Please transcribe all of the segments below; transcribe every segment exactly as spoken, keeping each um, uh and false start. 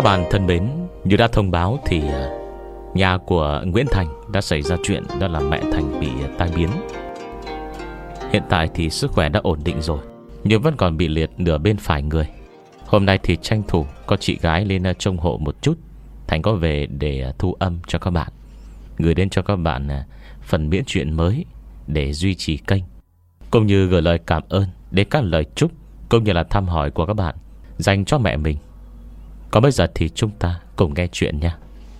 Các bạn thân mến, như đã thông báo thì nhà của Nguyễn Thành đã xảy ra chuyện, đó là mẹ Thành bị tai biến. Hiện tại thì sức khỏe đã ổn định rồi, nhưng vẫn còn bị liệt nửa bên phải người. Hôm nay thì tranh thủ có chị gái lên trông hộ một chút, Thành có về để thu âm cho các bạn, gửi đến cho các bạn phần miễn truyện mới để duy trì kênh, cũng như gửi lời cảm ơn đến các lời chúc cũng như là thăm hỏi của các bạn dành cho mẹ mình. Còn bây giờ thì chúng ta cùng nghe chuyện nha.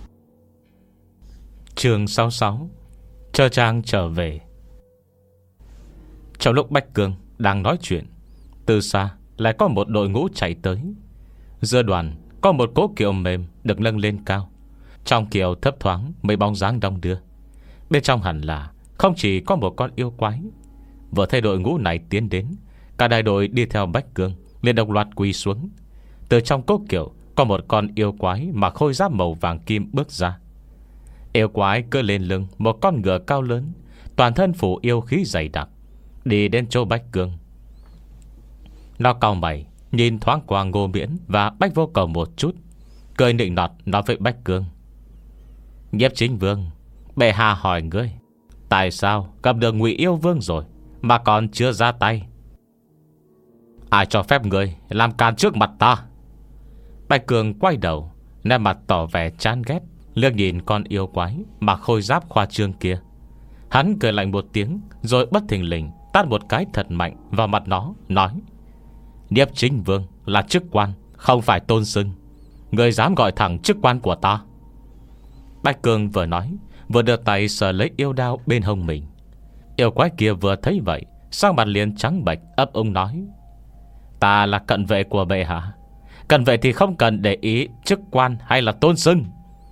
Chương sáu mươi sáu, Trơ Trang trở về. Trong lúc Bách Cương đang nói chuyện, từ xa lại có một đội ngũ chạy tới. Giữa đoàn có một cỗ kiệu mềm được nâng lên cao. Trong kiệu thấp thoáng mấy bóng dáng đong đưa. Bên trong hẳn là không chỉ có một con yêu quái. Vừa thấy đội ngũ này tiến đến, cả đại đội đi theo Bách Cương liền đồng loạt quỳ xuống. Từ trong cỗ kiệu có một con yêu quái mặc khôi giáp màu vàng kim bước ra. Yêu quái cưỡi lên lưng một con ngựa cao lớn, toàn thân phủ yêu khí dày đặc, đi đến chỗ Bách Cương. Nó cau mày nhìn thoáng qua Ngô Miễn và Bách Vô Cầu một chút, cười nịnh nọt nói với Bách Cương: Nhiếp Chính Vương, bệ hạ hỏi ngươi, tại sao gặp được Ngụy Yêu Vương rồi mà còn chưa ra tay? Ai cho phép ngươi làm càn trước mặt ta? Bạch Cường quay đầu, nét mặt tỏ vẻ chán ghét, liếc nhìn con yêu quái mặc khôi giáp khoa trương kia. Hắn cười lạnh một tiếng, rồi bất thình lình tát một cái thật mạnh vào mặt nó, nói: Nhiếp Chính Vương là chức quan, không phải tôn xưng. Ngươi dám gọi thẳng chức quan của ta? Bạch Cường vừa nói, vừa đưa tay sờ lấy yêu đao bên hông mình. Yêu quái kia vừa thấy vậy, sắc mặt liền trắng bệch, ấp úng nói: Ta là cận vệ của bệ hạ. Cận vệ thì không cần để ý chức quan hay là tôn xưng.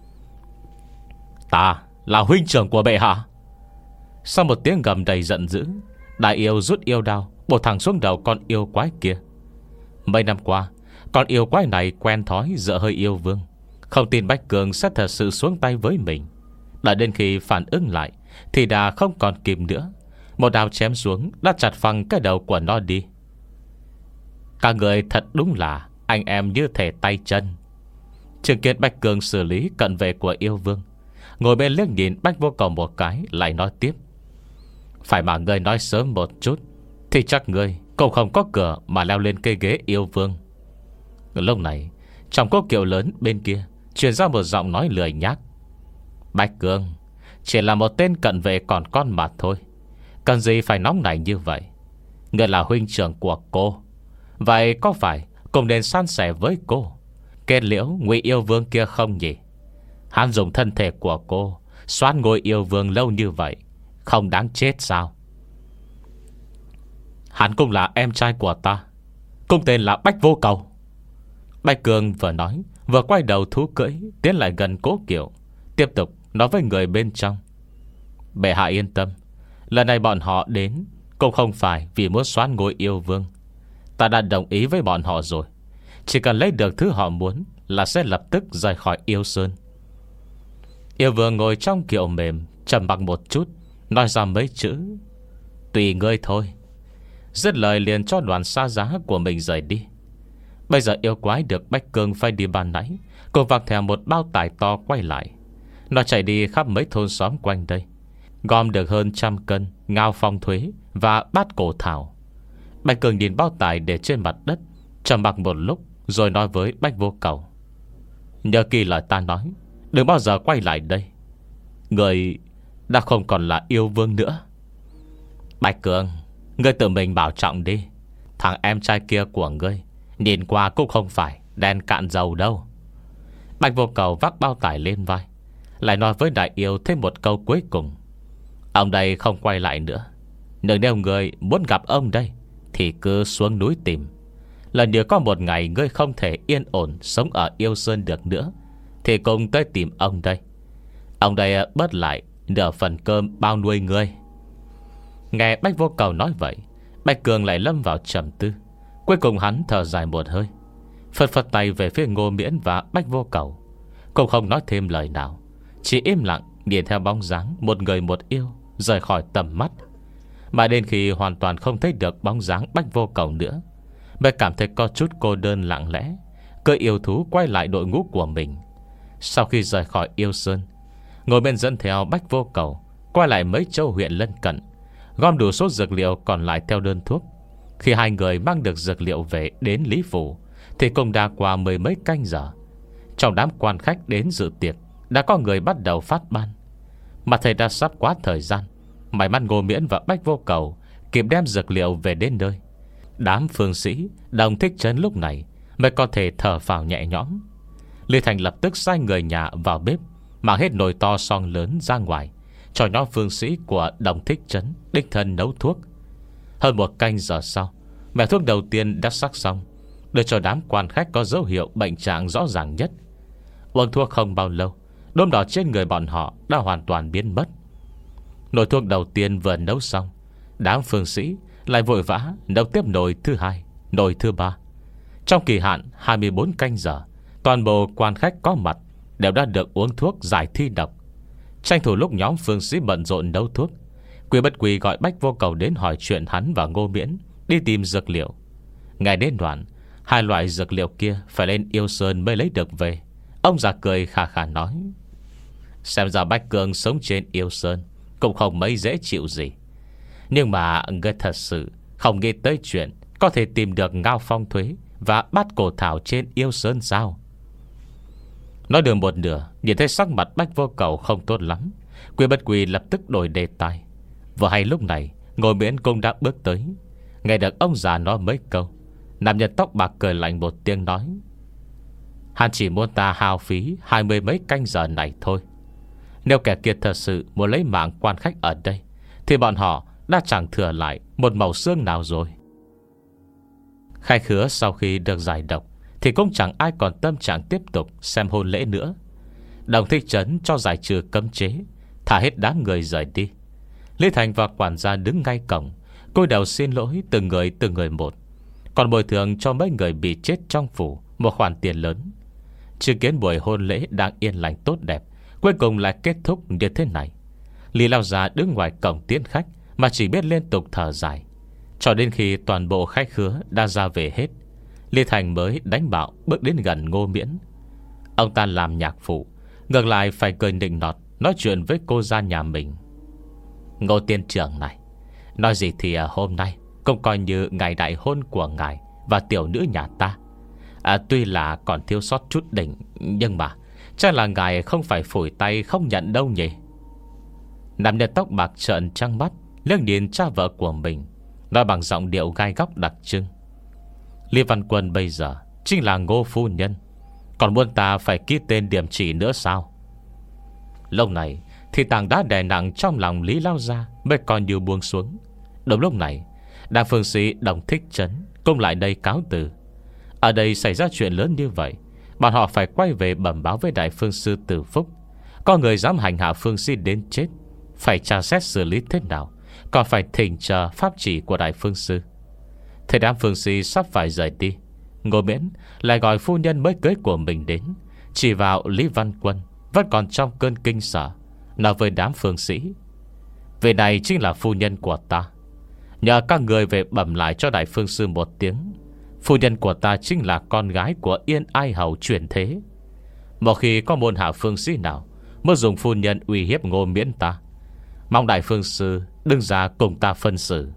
Ta là huynh trưởng của bệ hạ. Sau một tiếng gầm đầy giận dữ, đại yêu rút yêu đao bổ thẳng xuống đầu con yêu quái kia. Mấy năm qua, con yêu quái này quen thói dựa hơi yêu vương, không tin Bách Cường sẽ thật sự xuống tay với mình. Đợi đến khi phản ứng lại thì đã không còn kịp nữa. Một đao chém xuống đã chặt phăng cái đầu của nó đi. Các người thật đúng là anh em như thể tay chân. Chứng kiến Bách Cường xử lý cận vệ của yêu vương, ngồi bên liếc nhìn Bách Vô Cầu một cái, lại nói tiếp: Phải mà ngươi nói sớm một chút thì chắc ngươi cũng không có cửa mà leo lên cây ghế yêu vương. Lúc này trong cỗ kiệu lớn bên kia truyền ra một giọng nói lười nhác: Bách Cường chỉ là một tên cận vệ còn con mà thôi, cần gì phải nóng nảy như vậy? Ngươi là huynh trưởng của cô, vậy có phải cũng nên san sẻ với cô kết liễu Ngụy Yêu Vương kia không nhỉ? Hắn dùng thân thể của cô xoán ngôi yêu vương lâu như vậy, không đáng chết sao? Hắn cũng là em trai của ta, cũng tên là Bách Vô Cầu. Bạch Cường vừa nói, vừa quay đầu thú cưỡi tiến lại gần cố kiệu, tiếp tục nói với người bên trong: Bệ hạ yên tâm, lần này bọn họ đến cũng không phải vì muốn xoán ngôi yêu vương. Ta đã đồng ý với bọn họ rồi, chỉ cần lấy được thứ họ muốn là sẽ lập tức rời khỏi yêu sơn. Yêu vương ngồi trong kiệu mềm, trầm mặc một chút, nói ra mấy chữ: Tùy ngươi thôi. Dứt lời liền cho đoàn xa giá của mình rời đi. Bây giờ yêu quái được Bách Cương phải đi ban nãy cùng vác theo một bao tải to quay lại. Nó chạy đi khắp mấy thôn xóm quanh đây, gom được hơn trăm cân ngao phong thuế và bát cổ thảo. Bạch Cường nhìn bao tải để trên mặt đất, trầm mặc một lúc rồi nói với Bách Vô Cầu: Nhớ kỹ lời ta nói, đừng bao giờ quay lại đây. Người đã không còn là yêu vương nữa. Bạch Cường, ngươi tự mình bảo trọng đi. Thằng em trai kia của ngươi nhìn qua cũng không phải đen cạn dầu đâu. Bạch Vô Cầu vác bao tải lên vai, lại nói với đại yêu thêm một câu cuối cùng: Ông đây không quay lại nữa. Nếu nếu ngươi muốn gặp ông đây thì cứ xuống núi tìm. Lần nữa có một ngày ngươi không thể yên ổn sống ở yêu sơn được nữa thì cùng tới tìm ông đây. Ông đây bớt lại nửa phần cơm bao nuôi ngươi. Nghe Bách Vô Cầu nói vậy, Bạch Cường lại lâm vào trầm tư. Cuối cùng hắn thở dài một hơi, phật phật tay về phía Ngô Miễn và Bách Vô Cầu, cũng không nói thêm lời nào, chỉ im lặng nhìn theo bóng dáng một người một yêu rời khỏi tầm mắt. Mà đến khi hoàn toàn không thấy được bóng dáng Bách Vô Cầu nữa, mới cảm thấy có chút cô đơn lặng lẽ, cưỡi yêu thú quay lại đội ngũ của mình. Sau khi rời khỏi Yêu Sơn, Ngô Miễn dẫn theo Bách Vô Cầu quay lại mấy châu huyện lân cận, gom đủ số dược liệu còn lại theo đơn thuốc. Khi hai người mang được dược liệu về đến Lý Phủ thì cũng đã qua mười mấy canh giờ. Trong đám quan khách đến dự tiệc đã có người bắt đầu phát ban. Mà thầy đã sắp quá thời gian, may mắn Ngô Miễn và Bách Vô Cầu kịp đem dược liệu về đến nơi. Đám phương sĩ Đồng Thích Trấn lúc này mới có thể thở phào nhẹ nhõm. Lý Thành lập tức sai người nhà vào bếp, mang hết nồi to son lớn ra ngoài, cho nhóm phương sĩ của Đồng Thích Trấn đích thân nấu thuốc. Hơn một canh giờ sau, mẻ thuốc đầu tiên đã sắc xong, đưa cho đám quan khách có dấu hiệu bệnh trạng rõ ràng nhất. Uống thuốc không bao lâu, đốm đỏ trên người bọn họ đã hoàn toàn biến mất. Nồi thuốc đầu tiên vừa nấu xong, đám phương sĩ lại vội vã nấu tiếp nồi thứ hai, nồi thứ ba. Trong kỳ hạn hai mươi bốn canh giờ, toàn bộ quan khách có mặt đều đã được uống thuốc giải thi độc. Tranh thủ lúc nhóm phương sĩ bận rộn nấu thuốc, Quy Bất Quy gọi Bách Vô Cầu đến hỏi chuyện hắn và Ngô Miễn đi tìm dược liệu. Ngày đến đoạn, hai loại dược liệu kia phải lên Yêu Sơn mới lấy được về. Ông già cười khà khà nói: xem ra Bách Cường sống trên Yêu Sơn cũng không mấy dễ chịu gì. Nhưng mà người thật sự không nghĩ tới chuyện có thể tìm được Ngao Phong Thuế và Bát Cổ Thảo trên Yêu Sơn sao? Nói được một nửa, nhìn thấy sắc mặt Bách Vô Cầu không tốt lắm, Quy Bất Quy lập tức đổi đề tài. Vừa hay lúc này Ngô Miễn cũng đã bước tới. Nghe được ông già nói mấy câu, nam nhân tóc bạc cười lạnh một tiếng nói: hắn chỉ muốn ta hao phí hai mươi mấy canh giờ này thôi. Nếu kẻ kia thật sự muốn lấy mạng quan khách ở đây thì bọn họ đã chẳng thừa lại một mẩu xương nào rồi. Khai khứa sau khi được giải độc thì cũng chẳng ai còn tâm trạng tiếp tục xem hôn lễ nữa. Đồng Thích Trấn cho giải trừ cấm chế, thả hết đám người rời đi. Lý Thành và quản gia đứng ngay cổng, cúi đầu xin lỗi từng người từng người một, còn bồi thường cho mấy người bị chết trong phủ một khoản tiền lớn. Chứng kiến buổi hôn lễ đang yên lành tốt đẹp cuối cùng lại kết thúc như thế này, Lý lão già đứng ngoài cổng tiễn khách mà chỉ biết liên tục thở dài. Cho đến khi toàn bộ khách khứa đã ra về hết, Lý Thành mới đánh bạo bước đến gần Ngô Miễn. Ông ta làm nhạc phụ, ngược lại phải cười nịnh nọt nói chuyện với cô gia nhà mình. Ngô tiên trưởng này, nói gì thì hôm nay cũng coi như ngày đại hôn của ngài và tiểu nữ nhà ta. à, Tuy là còn thiếu sót chút đỉnh, nhưng mà chắc là ngài không phải phủi tay không nhận đâu nhỉ? Nam nhân tóc bạc trợn trăng mắt liếc nhìn cha vợ của mình, nói bằng giọng điệu gai góc đặc trưng: Lý Văn Quân bây giờ chính là Ngô phu nhân, còn muốn ta phải ký tên điểm chỉ nữa sao? Lúc này thì tảng đá đè nặng trong lòng Lý lao ra mới còn như buông xuống. Đúng lúc này, đàm phương sĩ Đồng Thích Trấn cũng lại đây cáo từ. Ở đây xảy ra chuyện lớn như vậy, bọn họ phải quay về bẩm báo với đại phương sư Tử Phúc. Có người dám hành hạ phương sĩ đến chết, phải tra xét xử lý thế nào, còn phải thỉnh chờ pháp chỉ của đại phương sư. Thế đám phương sĩ sắp phải rời đi, Ngô Miễn lại gọi phu nhân mới cưới của mình đến, chỉ vào Lý Văn Quân vẫn còn trong cơn kinh sợ, nói với đám phương sĩ: Về này chính là phu nhân của ta. Nhờ các người về bẩm lại cho đại phương sư một tiếng, phu nhân của ta chính là con gái của Yên Ai Hầu chuyển thế. Một khi có môn hạ phương sĩ nào muốn dùng phu nhân uy hiếp Ngô Miễn ta, mong đại phương sư đứng ra cùng ta phân xử.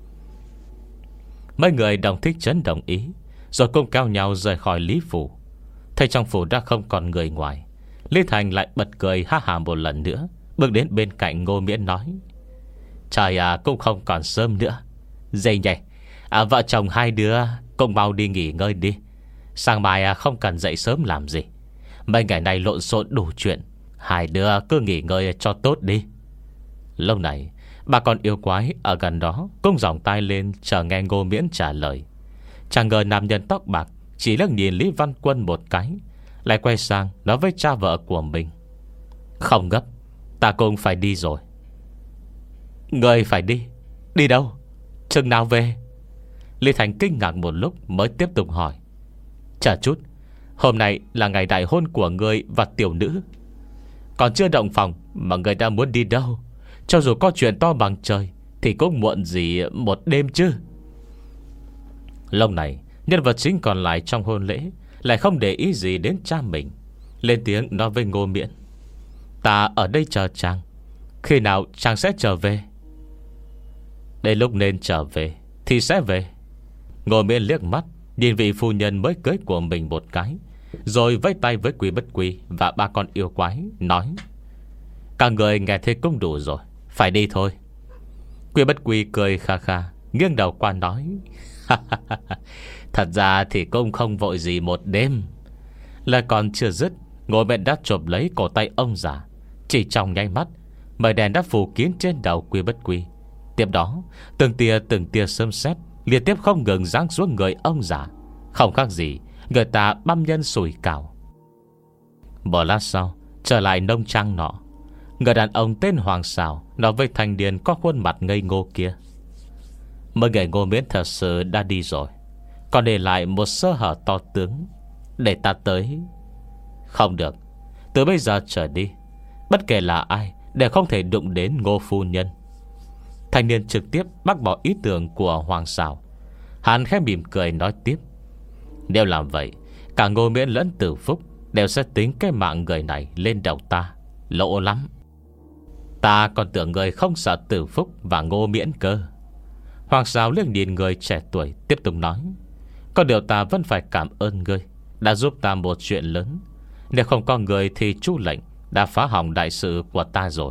Mấy người Đồng Thích Trấn đồng ý, rồi cùng cao nhau rời khỏi Lý phủ. Thấy trong phủ đã không còn người ngoài, Lý Thành lại bật cười ha hà một lần nữa, bước đến bên cạnh Ngô Miễn nói: Trời à, cũng không còn sớm nữa. Dậy nhỉ, à, vợ chồng hai đứa cũng mau đi nghỉ ngơi đi. Sáng mai à, không cần dậy sớm làm gì. Mấy ngày này lộn xộn đủ chuyện, hai đứa cứ nghỉ ngơi cho tốt đi. Lúc này bà con yêu quái ở gần đó cũng giỏng tai lên chờ nghe Ngô Miễn trả lời. Chẳng ngờ nam nhân tóc bạc chỉ liếc nhìn Lý Văn Quân một cái, lại quay sang nói với cha vợ của mình: Không gấp, ta cũng phải đi rồi. Người phải đi? Đi đâu? Chừng nào về? Lý Thành kinh ngạc một lúc mới tiếp tục hỏi: Chờ chút, hôm nay là ngày đại hôn của ngươi và tiểu nữ, còn chưa động phòng mà ngươi đã muốn đi đâu? Cho dù có chuyện to bằng trời thì cũng muộn gì một đêm chứ. Lúc này nhân vật chính còn lại trong hôn lễ lại không để ý gì đến cha mình, lên tiếng nói với Ngô Miễn: "Ta ở đây chờ chàng, khi nào chàng sẽ trở về?" "Đến lúc nên trở về thì sẽ về." Ngô Miễn liếc mắt nhìn vị phu nhân mới cưới của mình một cái, rồi vẫy tay với Quy Bất Quy và ba con yêu quái, nói: "Các người nghe thế cũng đủ rồi, phải đi thôi." Quy Bất Quy cười kha kha, nghiêng đầu qua nói: "Thật ra thì cũng không vội gì một đêm." Lời còn chưa dứt, Ngô Miễn đã chộp lấy cổ tay ông già. Chỉ trong nháy mắt, mây đèn đã phủ kín trên đầu Quy Bất Quy. Tiếp đó, từng tia từng tia sấm sét liên tiếp không ngừng giáng xuống người ông già, không khác gì người ta băm nhân sủi cảo. Một lát sau, trở lại nông trang nọ, người đàn ông tên Hoàng Sào nói với thanh niên có khuôn mặt ngây ngô kia: "Mấy người Ngô Miễn thật sự đã đi rồi, còn để lại một sơ hở to tướng, để ta tới." "Không được, từ bây giờ trở đi, bất kể là ai đều không thể đụng đến Ngô phu nhân." Thanh niên trực tiếp bác bỏ ý tưởng của Hoàng Sào. Hắn khẽ mỉm cười nói tiếp: "Nếu làm vậy, cả Ngô Miễn lẫn Tử Phúc đều sẽ tính cái mạng người này lên đầu ta, lỗ lắm." "Ta còn tưởng người không sợ Tử Phúc và Ngô Miễn cơ." Hoàng Sào liếc nhìn người trẻ tuổi, tiếp tục nói: "Có điều ta vẫn phải cảm ơn ngươi đã giúp ta một chuyện lớn. Nếu không có người thì Chu lệnh đã phá hỏng đại sự của ta rồi."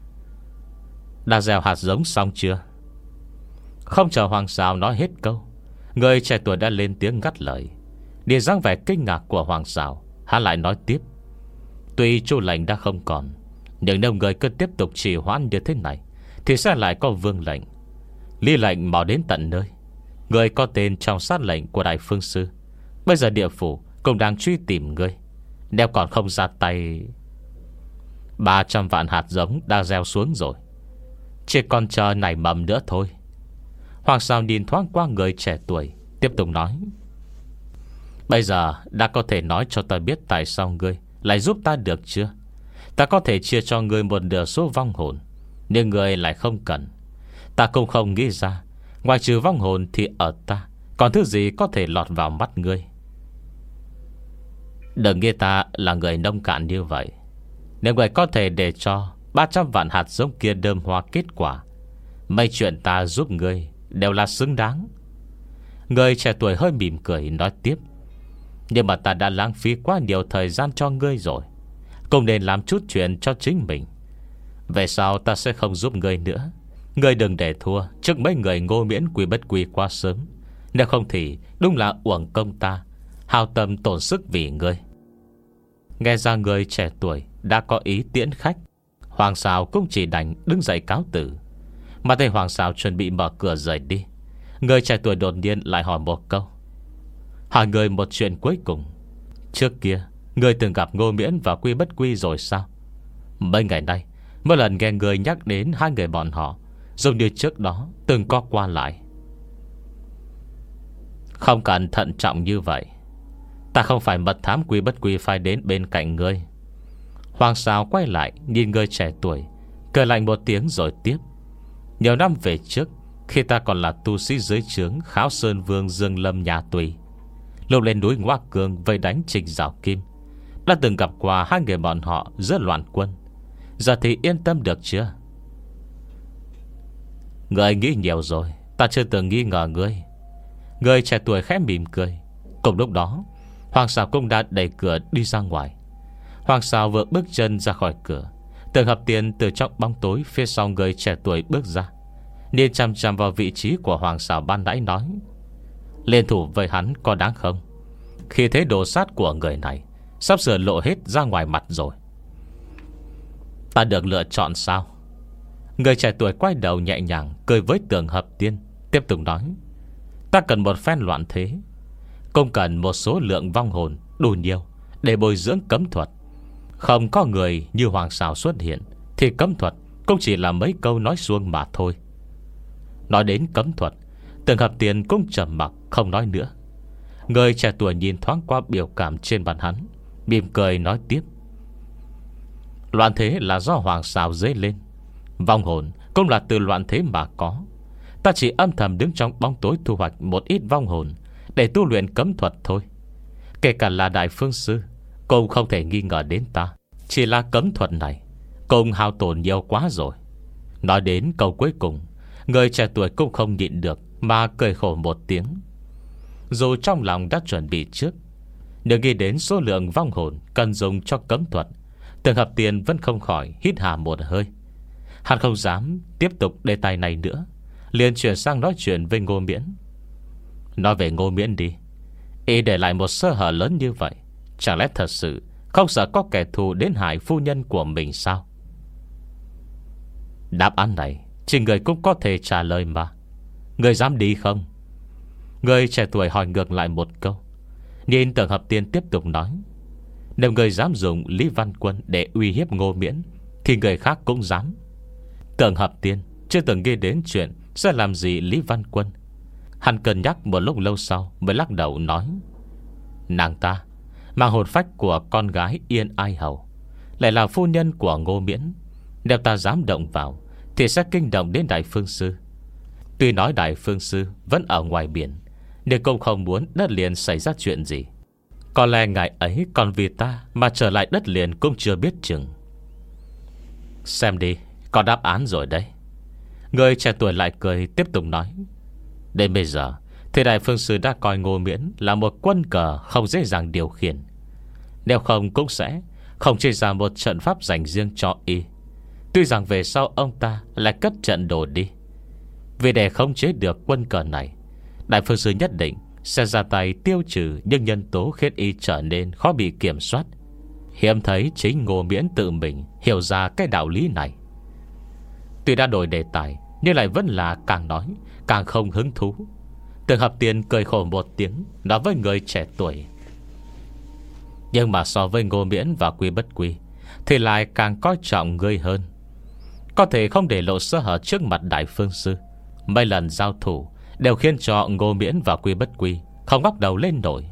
"Đã gieo hạt giống xong chưa?" Không chờ Hoàng Sào nói hết câu, người trẻ tuổi đã lên tiếng ngắt lời. Nhìn dáng vẻ kinh ngạc của Hoàng Sào, hắn lại nói tiếp: "Tuy Chu lệnh đã không còn, nhưng nếu người cứ tiếp tục trì hoãn như thế này thì sẽ lại có vương lệnh. Lý lệnh mau đến tận nơi. Người có tên trong sát lệnh của Đại Phương Sư. Bây giờ địa phủ cũng đang truy tìm ngươi. Nếu còn không ra tay, ba trăm vạn hạt giống đã gieo xuống rồi, chỉ còn chờ nảy mầm nữa thôi." Hoàng Sào nhìn thoáng qua người trẻ tuổi, tiếp tục nói: "Bây giờ đã có thể nói cho ta biết tại sao ngươi lại giúp ta được chưa? Ta có thể chia cho ngươi một nửa số vong hồn, nhưng ngươi lại không cần. Ta cũng không nghĩ ra, ngoài trừ vong hồn thì ở ta còn thứ gì có thể lọt vào mắt ngươi." "Đừng nghĩ ta là người nông cạn như vậy. Nếu người có thể để cho ba trăm vạn hạt giống kia đơm hoa kết quả, mấy chuyện ta giúp ngươi đều là xứng đáng." Người trẻ tuổi hơi mỉm cười nói tiếp: "Nhưng mà ta đã lãng phí quá nhiều thời gian cho ngươi rồi, cũng nên làm chút chuyện cho chính mình. Về sau ta sẽ không giúp ngươi nữa. Ngươi đừng để thua trước mấy người Ngô Miễn Quy Bất Quy quá sớm. Nếu không thì đúng là uổng công ta hao tâm tổn sức vì ngươi." Nghe ra người trẻ tuổi đã có ý tiễn khách, Hoàng Sào cũng chỉ đành đứng dậy cáo từ. Mà thấy Hoàng Sào chuẩn bị mở cửa rời đi, người trẻ tuổi đột nhiên lại hỏi một câu: "Hỏi người một chuyện cuối cùng. Trước kia người từng gặp Ngô Miễn và Quy Bất Quy rồi sao? Mấy ngày nay mỗi lần nghe người nhắc đến hai người bọn họ, giống như trước đó từng có qua lại." "Không cần thận trọng như vậy. Ta không phải mật thám Quy Bất Quy phải đến bên cạnh ngươi." Hoàng Sào quay lại nhìn người trẻ tuổi, cười lạnh một tiếng rồi tiếp: "Nhiều năm về trước, khi ta còn là tu sĩ dưới trướng Kháo Sơn Vương Dương Lâm nhà Tùy, lúc lên núi Ngoa Cương vây đánh Trình Giảo Kim, đã từng gặp qua hai người bọn họ giữa loạn quân. Giờ thì yên tâm được chưa?" "Ngươi nghĩ nhiều rồi, ta chưa từng nghi ngờ ngươi." Người trẻ tuổi khẽ mỉm cười. Cùng lúc đó, Hoàng Sào cũng đã đẩy cửa đi ra ngoài. Hoàng Sào vừa bước chân ra khỏi cửa, Tưởng Hợp Tiên từ trong bóng tối phía sau người trẻ tuổi bước ra, nhìn chằm chằm vào vị trí của Hoàng Sào ban nãy nói: "Liên thủ với hắn có đáng không? Khi thế đồ sát của người này sắp sửa lộ hết ra ngoài mặt rồi." "Ta được lựa chọn sao?" Người trẻ tuổi quay đầu nhẹ nhàng cười với Tưởng Hợp Tiên, tiếp tục nói: "Ta cần một phen loạn thế, cũng cần một số lượng vong hồn đủ nhiều để bồi dưỡng cấm thuật. Không có người như Hoàng Sào xuất hiện thì cấm thuật cũng chỉ là mấy câu nói suông mà thôi." Nói đến cấm thuật, Tưởng Hợp Tiên cũng trầm mặc không nói nữa. Người trẻ tuổi nhìn thoáng qua biểu cảm trên bàn hắn, mỉm cười nói tiếp: "Loạn thế là do Hoàng Sào dấy lên, vong hồn cũng là từ loạn thế mà có. Ta chỉ âm thầm đứng trong bóng tối thu hoạch một ít vong hồn để tu luyện cấm thuật thôi. Kể cả là Đại Phương Sư cũng không thể nghi ngờ đến ta. Chỉ là cấm thuật này cũng hao tổn nhiều quá rồi. Nói đến câu cuối cùng, người trẻ tuổi cũng không nhịn được mà cười khổ một tiếng. Dù trong lòng đã chuẩn bị trước, nhưng nghĩ đến số lượng vong hồn cần dùng cho cấm thuật, Tưởng Hợp Tiên vẫn không khỏi hít hà một hơi. Hắn không dám tiếp tục đề tài này nữa, liền chuyển sang nói chuyện với Ngô Miễn. Nói về Ngô Miễn đi. Y để lại một sơ hở lớn như vậy, chẳng lẽ thật sự không sợ có kẻ thù đến hại phu nhân của mình sao? Đáp án này chỉ người cũng có thể trả lời mà. Người dám đi không? Người trẻ tuổi hỏi ngược lại một câu. Nhìn Tưởng Hợp Tiên tiếp tục nói, nếu người dám dùng Lý Văn Quân để uy hiếp Ngô Miễn, thì người khác cũng dám. Tưởng Hợp Tiên chưa từng nghĩ đến chuyện sẽ làm gì Lý Văn Quân. Hắn cân nhắc một lúc lâu sau mới lắc đầu nói, nàng ta mang hồn phách của con gái Yên Ai Hầu, lại là phu nhân của Ngô Miễn. Nếu ta dám động vào thì sẽ kinh động đến Đại Phương Sư. Tuy nói Đại Phương Sư vẫn ở ngoài biển, nhưng cũng không muốn đất liền xảy ra chuyện gì. Có lẽ ngài ấy còn vì ta mà trở lại đất liền cũng chưa biết chừng. Xem đi, có đáp án rồi đấy. Người trẻ tuổi lại cười tiếp tục nói, đến bây giờ thì Đại Phương Sư đã coi Ngô Miễn là một quân cờ không dễ dàng điều khiển. Nếu không cũng sẽ không chế ra một trận pháp dành riêng cho y. Tuy rằng về sau ông ta lại cất trận đồ đi. Vì để khống chế được quân cờ này, Đại Phương Sư nhất định sẽ ra tay tiêu trừ những nhân tố khiến y trở nên khó bị kiểm soát. Hiếm thấy chính Ngô Miễn tự mình hiểu ra cái đạo lý này. Tuy đã đổi đề tài, nhưng lại vẫn là càng nói càng không hứng thú. Tưởng Hợp Tiên cười khổ một tiếng, nói với người trẻ tuổi, nhưng mà so với Ngô Miễn và Quy Bất Quy thì lại càng coi trọng ngươi hơn. Có thể không để lộ sơ hở trước mặt Đại Phương Sư. Mấy lần giao thủ đều khiến cho Ngô Miễn và Quy Bất Quy không ngóc đầu lên nổi.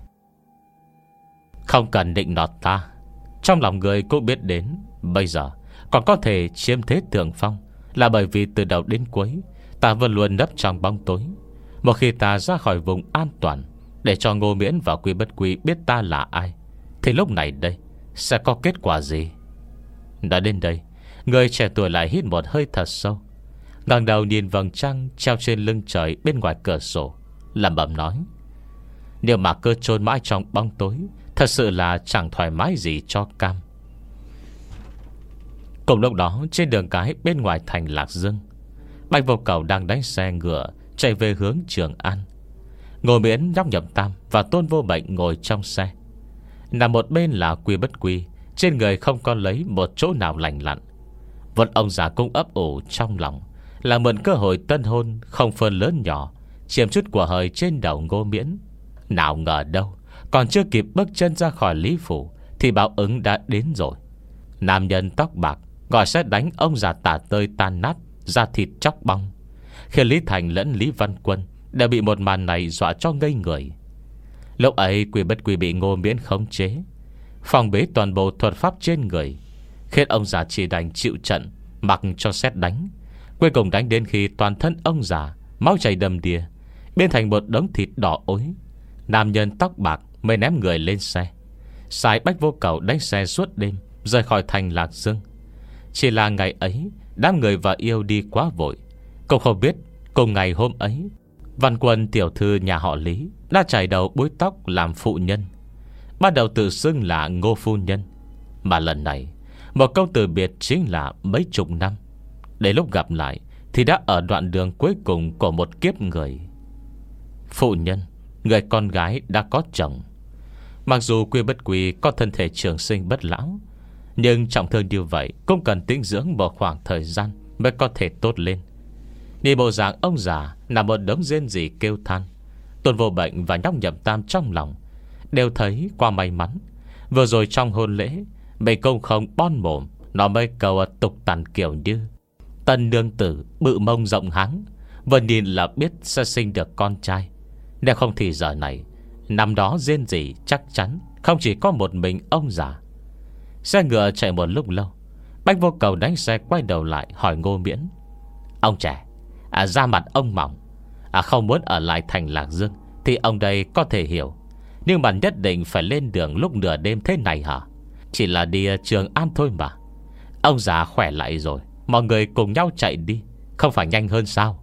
Không cần định nọt ta, trong lòng người cũng biết đến bây giờ còn có thể chiếm thế thượng phong là bởi vì từ đầu đến cuối ta vẫn luôn nấp trong bóng tối. Một khi ta ra khỏi vùng an toàn, để cho Ngô Miễn và Quy Bất Quy biết ta là ai, thì lúc này đây sẽ có kết quả gì? Đã đến đây, người trẻ tuổi lại hít một hơi thật sâu, ngẩng đầu nhìn vầng trăng treo trên lưng trời bên ngoài cửa sổ, lẩm bẩm nói, nếu mà cứ chôn mãi trong bóng tối, thật sự là chẳng thoải mái gì cho cam. Cùng lúc đó, trên đường cái bên ngoài thành Lạc Dương, Bạch Vô Cầu đang đánh xe ngựa chạy về hướng Trường An. Ngô Miễn, Nhóc Nhậm Tam và Tôn Vô Bệnh ngồi trong xe. Nằm một bên là Quy Bất Quy, trên người không có lấy một chỗ nào lành lặn. Vật ông già cũng ấp ủ trong lòng là mượn cơ hội tân hôn không phân lớn nhỏ, chiếm chút của hời trên đầu Ngô Miễn. Nào ngờ đâu, còn chưa kịp bước chân ra khỏi Lý Phủ thì báo ứng đã đến rồi. Nam nhân tóc bạc gọi sẽ đánh ông già tả tơi tan nát, da thịt chóc bong, khiến Lý Thành lẫn Lý Văn Quân đều bị một màn này dọa cho ngây người. Lúc ấy Quy Bất Quy bị Ngô Miễn khống chế, phòng bế toàn bộ thuật pháp trên người, khiến ông già chỉ đành chịu trận, mặc cho sét đánh. Cuối cùng đánh đến khi toàn thân ông già máu chảy đầm đìa, biến thành một đống thịt đỏ ối. Nam nhân tóc bạc mới ném người lên xe, sai Bách Vô Cầu đánh xe suốt đêm rời khỏi thành Lạc Dương. Chỉ là ngày ấy đám người và yêu đi quá vội, cũng không biết cùng ngày hôm ấy Văn Quân tiểu thư nhà họ Lý đã chải đầu búi tóc làm phụ nhân, bắt đầu tự xưng là Ngô phu nhân. Mà lần này một câu từ biệt chính là mấy chục năm. Đến lúc gặp lại thì đã ở đoạn đường cuối cùng của một kiếp người. Phụ nhân, người con gái đã có chồng. Mặc dù Quy Bất Quy có thân thể trường sinh bất lão, nhưng trọng thương như vậy cũng cần tĩnh dưỡng một khoảng thời gian mới có thể tốt lên. Nhìn bộ dạng ông già nằm một đống rên rỉ kêu than, Tôn Vô Bệnh và Nhóc Nhậm Tam trong lòng đều thấy qua may mắn vừa rồi trong hôn lễ mình công không bon mồm, nó mới cầu tục tằn kiểu như tân nương tử bự mông rộng háng, vừa nhìn là biết sẽ sinh được con trai. Nếu không thì giờ này năm đó rên rỉ chắc chắn không chỉ có một mình ông già. Xe ngựa chạy một lúc lâu, Bách Vô Cầu đánh xe quay đầu lại hỏi Ngô Miễn, ông trẻ, à, da mặt ông mỏng, à, không muốn ở lại thành Lạc Dương thì ông đây có thể hiểu. Nhưng mà nhất định phải lên đường lúc nửa đêm thế này hả? Chỉ là đi Trường An thôi mà. Ông già khỏe lại rồi, mọi người cùng nhau chạy đi, không phải nhanh hơn sao?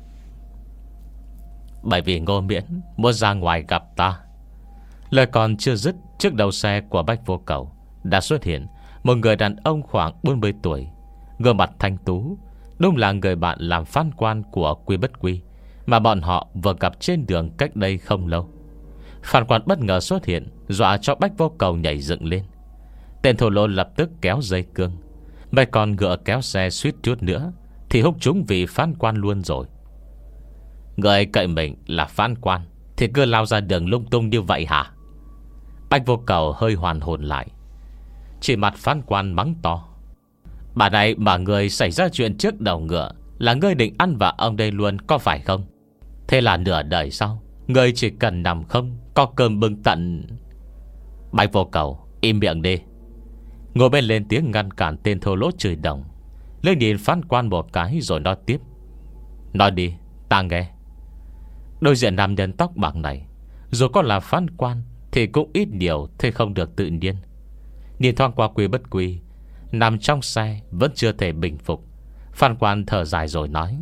Bởi vì Ngô Miễn muốn ra ngoài gặp ta. Lời còn chưa dứt, trước đầu xe của Bách Vô Cầu đã xuất hiện một người đàn ông khoảng bốn mươi tuổi, gương mặt thanh tú. Đúng là người bạn làm phán quan của Quy Bất Quy mà bọn họ vừa gặp trên đường cách đây không lâu. Phán quan bất ngờ xuất hiện, dọa cho Bách Vô Cầu nhảy dựng lên. Tên thổ lỗ lập tức kéo dây cương. Mấy con ngựa kéo xe suýt chút nữa thì húc trúng vị phán quan luôn rồi. Người cậy mình là phán quan thì cứ lao ra đường lung tung như vậy hả? Bách Vô Cầu hơi hoàn hồn lại. Chỉ mặt phán quan mắng to: bà này mà người xảy ra chuyện trước đầu ngựa là ngươi định ăn vạ ông đây luôn có phải không? Thế là nửa đời sau ngươi chỉ cần nằm không có cơm bưng tận. Bách Vô Cầu im miệng đi. Ngồi bên lên tiếng ngăn cản tên thô lỗ chửi đồng. Lên nhìn phán quan một cái rồi nói tiếp: nói đi, ta nghe. Đối diện nam nhân tóc bạc này, dù có là phán quan thì cũng ít nhiều thế không được tự nhiên. Nhìn thoáng qua Quy Bất Quy nằm trong xe vẫn chưa thể bình phục. Phán quan thở dài rồi nói: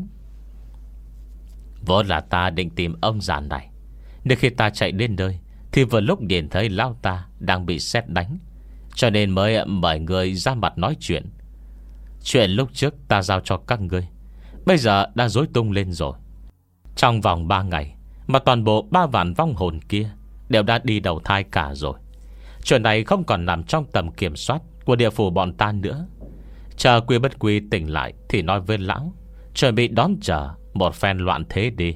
vốn là ta định tìm ông già này, nhưng khi ta chạy đến nơi thì vừa lúc nhìn thấy lão ta đang bị sét đánh, cho nên mới mời người ra mặt nói chuyện. Chuyện lúc trước ta giao cho các ngươi bây giờ đã rối tung lên rồi. Trong vòng ba ngày mà toàn bộ ba vạn vong hồn kia đều đã đi đầu thai cả rồi. Chuyện này không còn nằm trong tầm kiểm soát của địa phủ bọn ta nữa. Chờ Quy Bất Quy tỉnh lại thì nói với lão chuẩn bị đón chờ một phen loạn thế đi.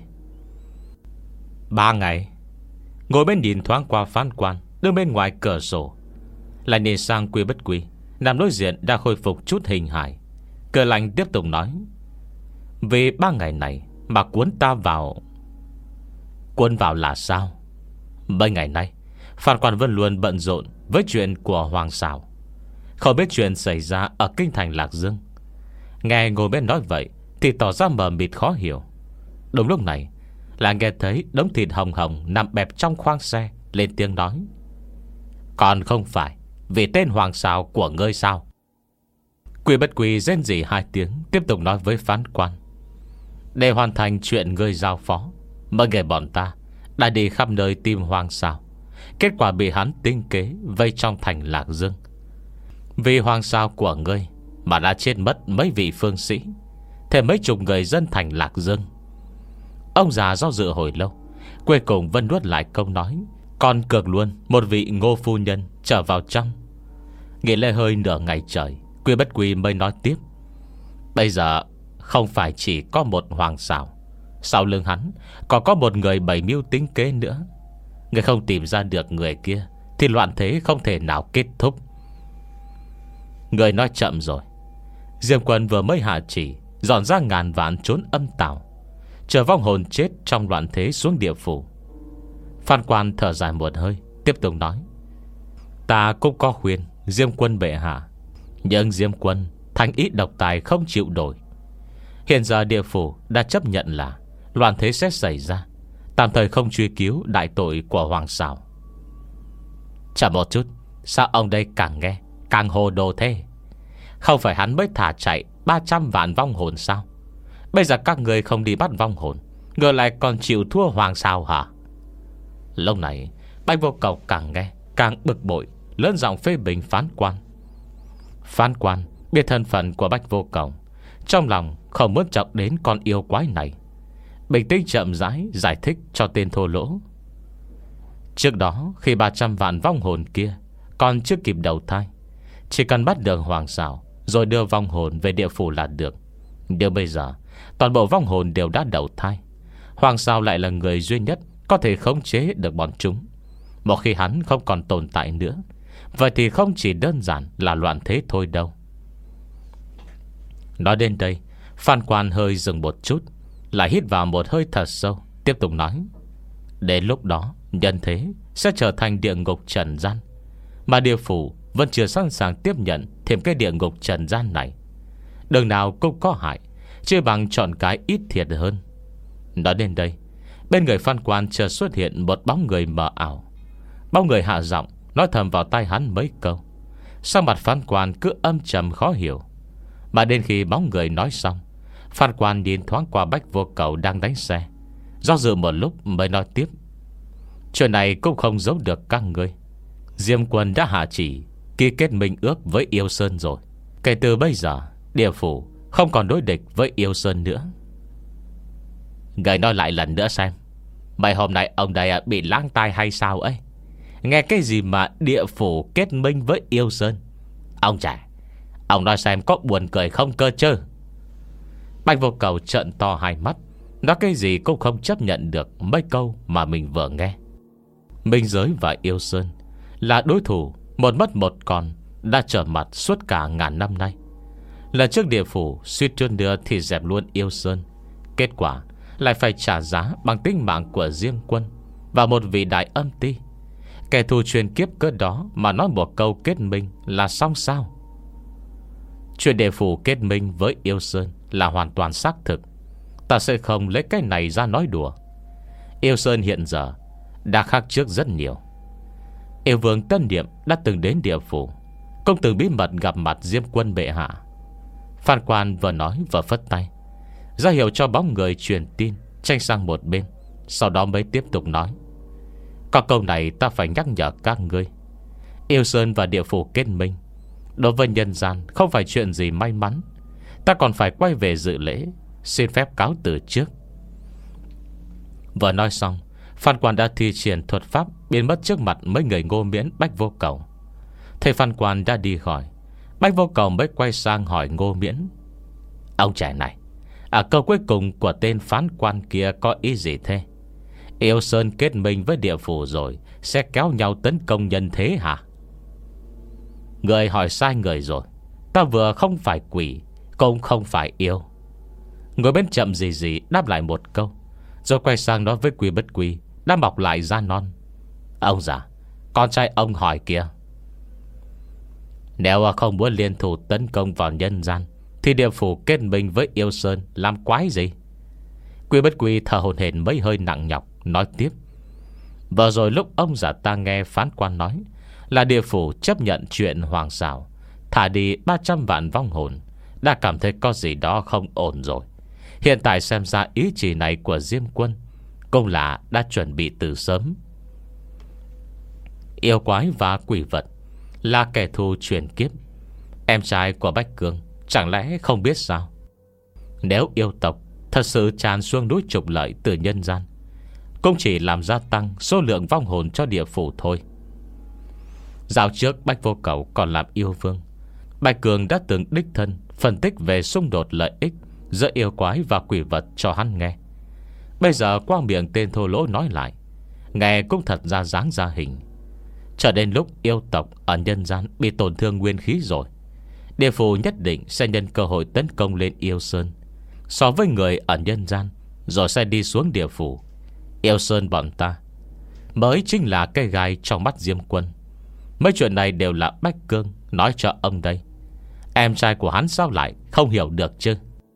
Ba ngày. Ngồi bên nhìn thoáng qua phán quan đứng bên ngoài cửa sổ, lại nhìn sang Quy Bất Quy nằm đối diện đã khôi phục chút hình hài. Cười lạnh tiếp tục nói: vì ba ngày này mà cuốn ta vào. Cuốn vào là sao? Mấy ngày nay Phan Quan Vân luôn bận rộn với chuyện của Hoàng Sào, không biết chuyện xảy ra ở kinh thành Lạc Dương. Nghe ngồi bên nói vậy thì tỏ ra mờ mịt khó hiểu. Đúng lúc này là nghe thấy đống thịt hồng hồng nằm bẹp trong khoang xe lên tiếng nói: còn không phải vì tên Hoàng Sào của ngươi sao? Quy Bất Quy rên rỉ hai tiếng, tiếp tục nói với phán quan: để hoàn thành chuyện ngươi giao phó, mấy người bọn ta đã đi khắp nơi tìm Hoàng Sào. Kết quả bị hắn tinh kế vây trong thành Lạc Dương. Vì Hoàng Sào của ngươi mà đã chết mất mấy vị phương sĩ, thêm mấy chục người dân thành Lạc Dương. Ông già do dự hồi lâu, cuối cùng vẫn nuốt lại câu nói, còn cược luôn một vị Ngô phu nhân trở vào trong. Nghỉ lê hơi nửa ngày trời, Quy Bất Quy mới nói tiếp: bây giờ không phải chỉ có một Hoàng Sào, sau lưng hắn còn có một người bày mưu tính kế nữa. Người không tìm ra được người kia thì loạn thế không thể nào kết thúc. Người nói chậm rồi. Diêm Quân vừa mới hạ chỉ dọn ra ngàn vạn trốn âm tào, chờ vong hồn chết trong loạn thế xuống địa phủ. Phan Quan thở dài một hơi, tiếp tục nói: ta cũng có khuyên Diêm Quân bệ hạ, nhưng Diêm Quân thành ý độc tài không chịu đổi. Hiện giờ địa phủ đã chấp nhận là loạn thế sẽ xảy ra, tạm thời không truy cứu đại tội của Hoàng Sào. Chờ một chút, sao ông đây càng nghe càng hồ đồ thế? Không phải hắn mới thả chạy ba trăm vạn vong hồn sao? Bây giờ các người không đi bắt vong hồn, ngược lại còn chịu thua Hoàng Sào hả? Lúc này Bách Vô Cầu càng nghe càng bực bội, lớn giọng phê bình phán quan. Phán quan biết thân phận của Bách Vô Cầu, trong lòng không muốn chọc đến con yêu quái này, bình tĩnh chậm rãi giải thích cho tên thô lỗ. Trước đó khi ba trăm vạn vong hồn kia còn chưa kịp đầu thai, chỉ cần bắt được Hoàng Sào rồi đưa vong hồn về địa phủ là được. Nhưng bây giờ toàn bộ vong hồn đều đã đầu thai, Hoàng Sào lại là người duy nhất có thể khống chế được bọn chúng. Một khi hắn không còn tồn tại nữa, vậy thì không chỉ đơn giản là loạn thế thôi đâu. Nói đến đây, Phan Quan hơi dừng một chút, lại hít vào một hơi thật sâu, tiếp tục nói: đến lúc đó nhân thế sẽ trở thành địa ngục trần gian, mà địa phủ vẫn chưa sẵn sàng tiếp nhận thêm cái địa ngục trần gian này. Đường nào cũng có hại, chưa bằng chọn cái ít thiệt hơn. Nói đến đây, bên người Phan Quan chợt xuất hiện một bóng người mờ ảo. Bao người hạ giọng nói thầm vào tai hắn mấy câu. Sang mặt phán quan cứ âm trầm khó hiểu. Mà đến khi bóng người nói xong, phán quan nhìn thoáng qua Bách Vô Cầu đang đánh xe, do dự một lúc mới nói tiếp: chuyện này cũng không giấu được các ngươi. Diêm Quân đã hạ chỉ ký kết minh ước với Yêu Sơn rồi. Kể từ bây giờ, địa phủ không còn đối địch với Yêu Sơn nữa. Người nói lại lần nữa xem. Mấy hôm nay ông đây bị lãng tai hay sao ấy? Nghe cái gì mà địa phủ kết minh với Yêu Sơn? Ông trẻ, ông nói xem có buồn cười không cơ chứ? Bạch Vô Cầu trợn to hai mắt, nói cái gì cũng không chấp nhận được mấy câu mà mình vừa nghe. Minh Giới và Yêu Sơn là đối thủ một mất một còn, đã trở mặt suốt cả ngàn năm nay. Lần trước địa phủ suýt chút nữa thì dẹp luôn Yêu Sơn, kết quả lại phải trả giá bằng tính mạng của Diêm Quân và một vị đại âm ti. Kẻ thù truyền kiếp cỡ đó mà nói một câu kết minh là xong sao? Chuyện địa phủ kết minh với Yêu Sơn là hoàn toàn xác thực. Ta sẽ không lấy cái này ra nói đùa. Yêu Sơn hiện giờ đã khác trước rất nhiều. Yêu Vương Tân Niệm đã từng đến địa phủ, cũng từng bí mật gặp mặt Diêm Quân bệ hạ. Phan quan vừa nói vừa phất tay, ra hiệu cho bóng người truyền tin tranh sang một bên. Sau đó mới tiếp tục nói: có câu này ta phải nhắc nhở các ngươi. Yêu Sơn và địa phủ kết minh đối với nhân gian không phải chuyện gì may mắn. Ta còn phải quay về dự lễ, xin phép cáo từ trước. Vừa nói xong, Phan quan đã thi triển thuật pháp biến mất trước mặt mấy người Ngô Miễn, Bách Vô Cầu. Thầy Phan quan đã đi khỏi, Bách Vô Cầu mới quay sang hỏi Ngô Miễn: ông trẻ này, à, câu cuối cùng của tên phán quan kia có ý gì thế? Yêu Sơn kết minh với địa phủ rồi sẽ kéo nhau tấn công nhân thế hả? Người hỏi sai người rồi. Ta vừa không phải quỷ, cũng không phải yêu. Người bên chậm gì gì đáp lại một câu, rồi quay sang nói với Quy Bất Quy đã mọc lại da non: ông già, con trai ông hỏi kìa. Nếu không muốn liên thủ tấn công vào nhân gian thì địa phủ kết minh với Yêu Sơn làm quái gì? Quy Bất Quy thở hổn hển mấy hơi nặng nhọc, nói tiếp: vừa rồi lúc ông già ta nghe phán quan nói là địa phủ chấp nhận chuyện hoàng xảo, thả đi ba trăm vạn vong hồn, đã cảm thấy có gì đó không ổn rồi. Hiện tại xem ra ý chỉ này của Diêm Quân cũng là đã chuẩn bị từ sớm. Yêu quái và quỷ vật là kẻ thù truyền kiếp. Em trai của Bách Cương chẳng lẽ không biết sao? Nếu yêu tộc thật sự tràn xuống núi trục lợi từ nhân gian, cũng chỉ làm gia tăng số lượng vong hồn cho địa phủ thôi. Dạo trước Bách Vô Cầu còn làm yêu vương, Bạch Cường đã từng đích thân phân tích về xung đột lợi ích giữa yêu quái và quỷ vật cho hắn nghe. Bây giờ qua miệng tên thô lỗ nói lại, nghe cũng thật ra dáng ra hình. Trở đến lúc yêu tộc ở nhân gian bị tổn thương nguyên khí rồi, địa phủ nhất định sẽ nhân cơ hội tấn công lên Yêu Sơn so với người ở nhân gian, rồi sẽ đi xuống địa phủ. Yêu Sơn bọn ta mới chính là cây gai trong mắt Diêm Quân. Mấy chuyện này đều là Bách Cương nói cho ông đây. Em trai của hắn sao lại không hiểu được chứ?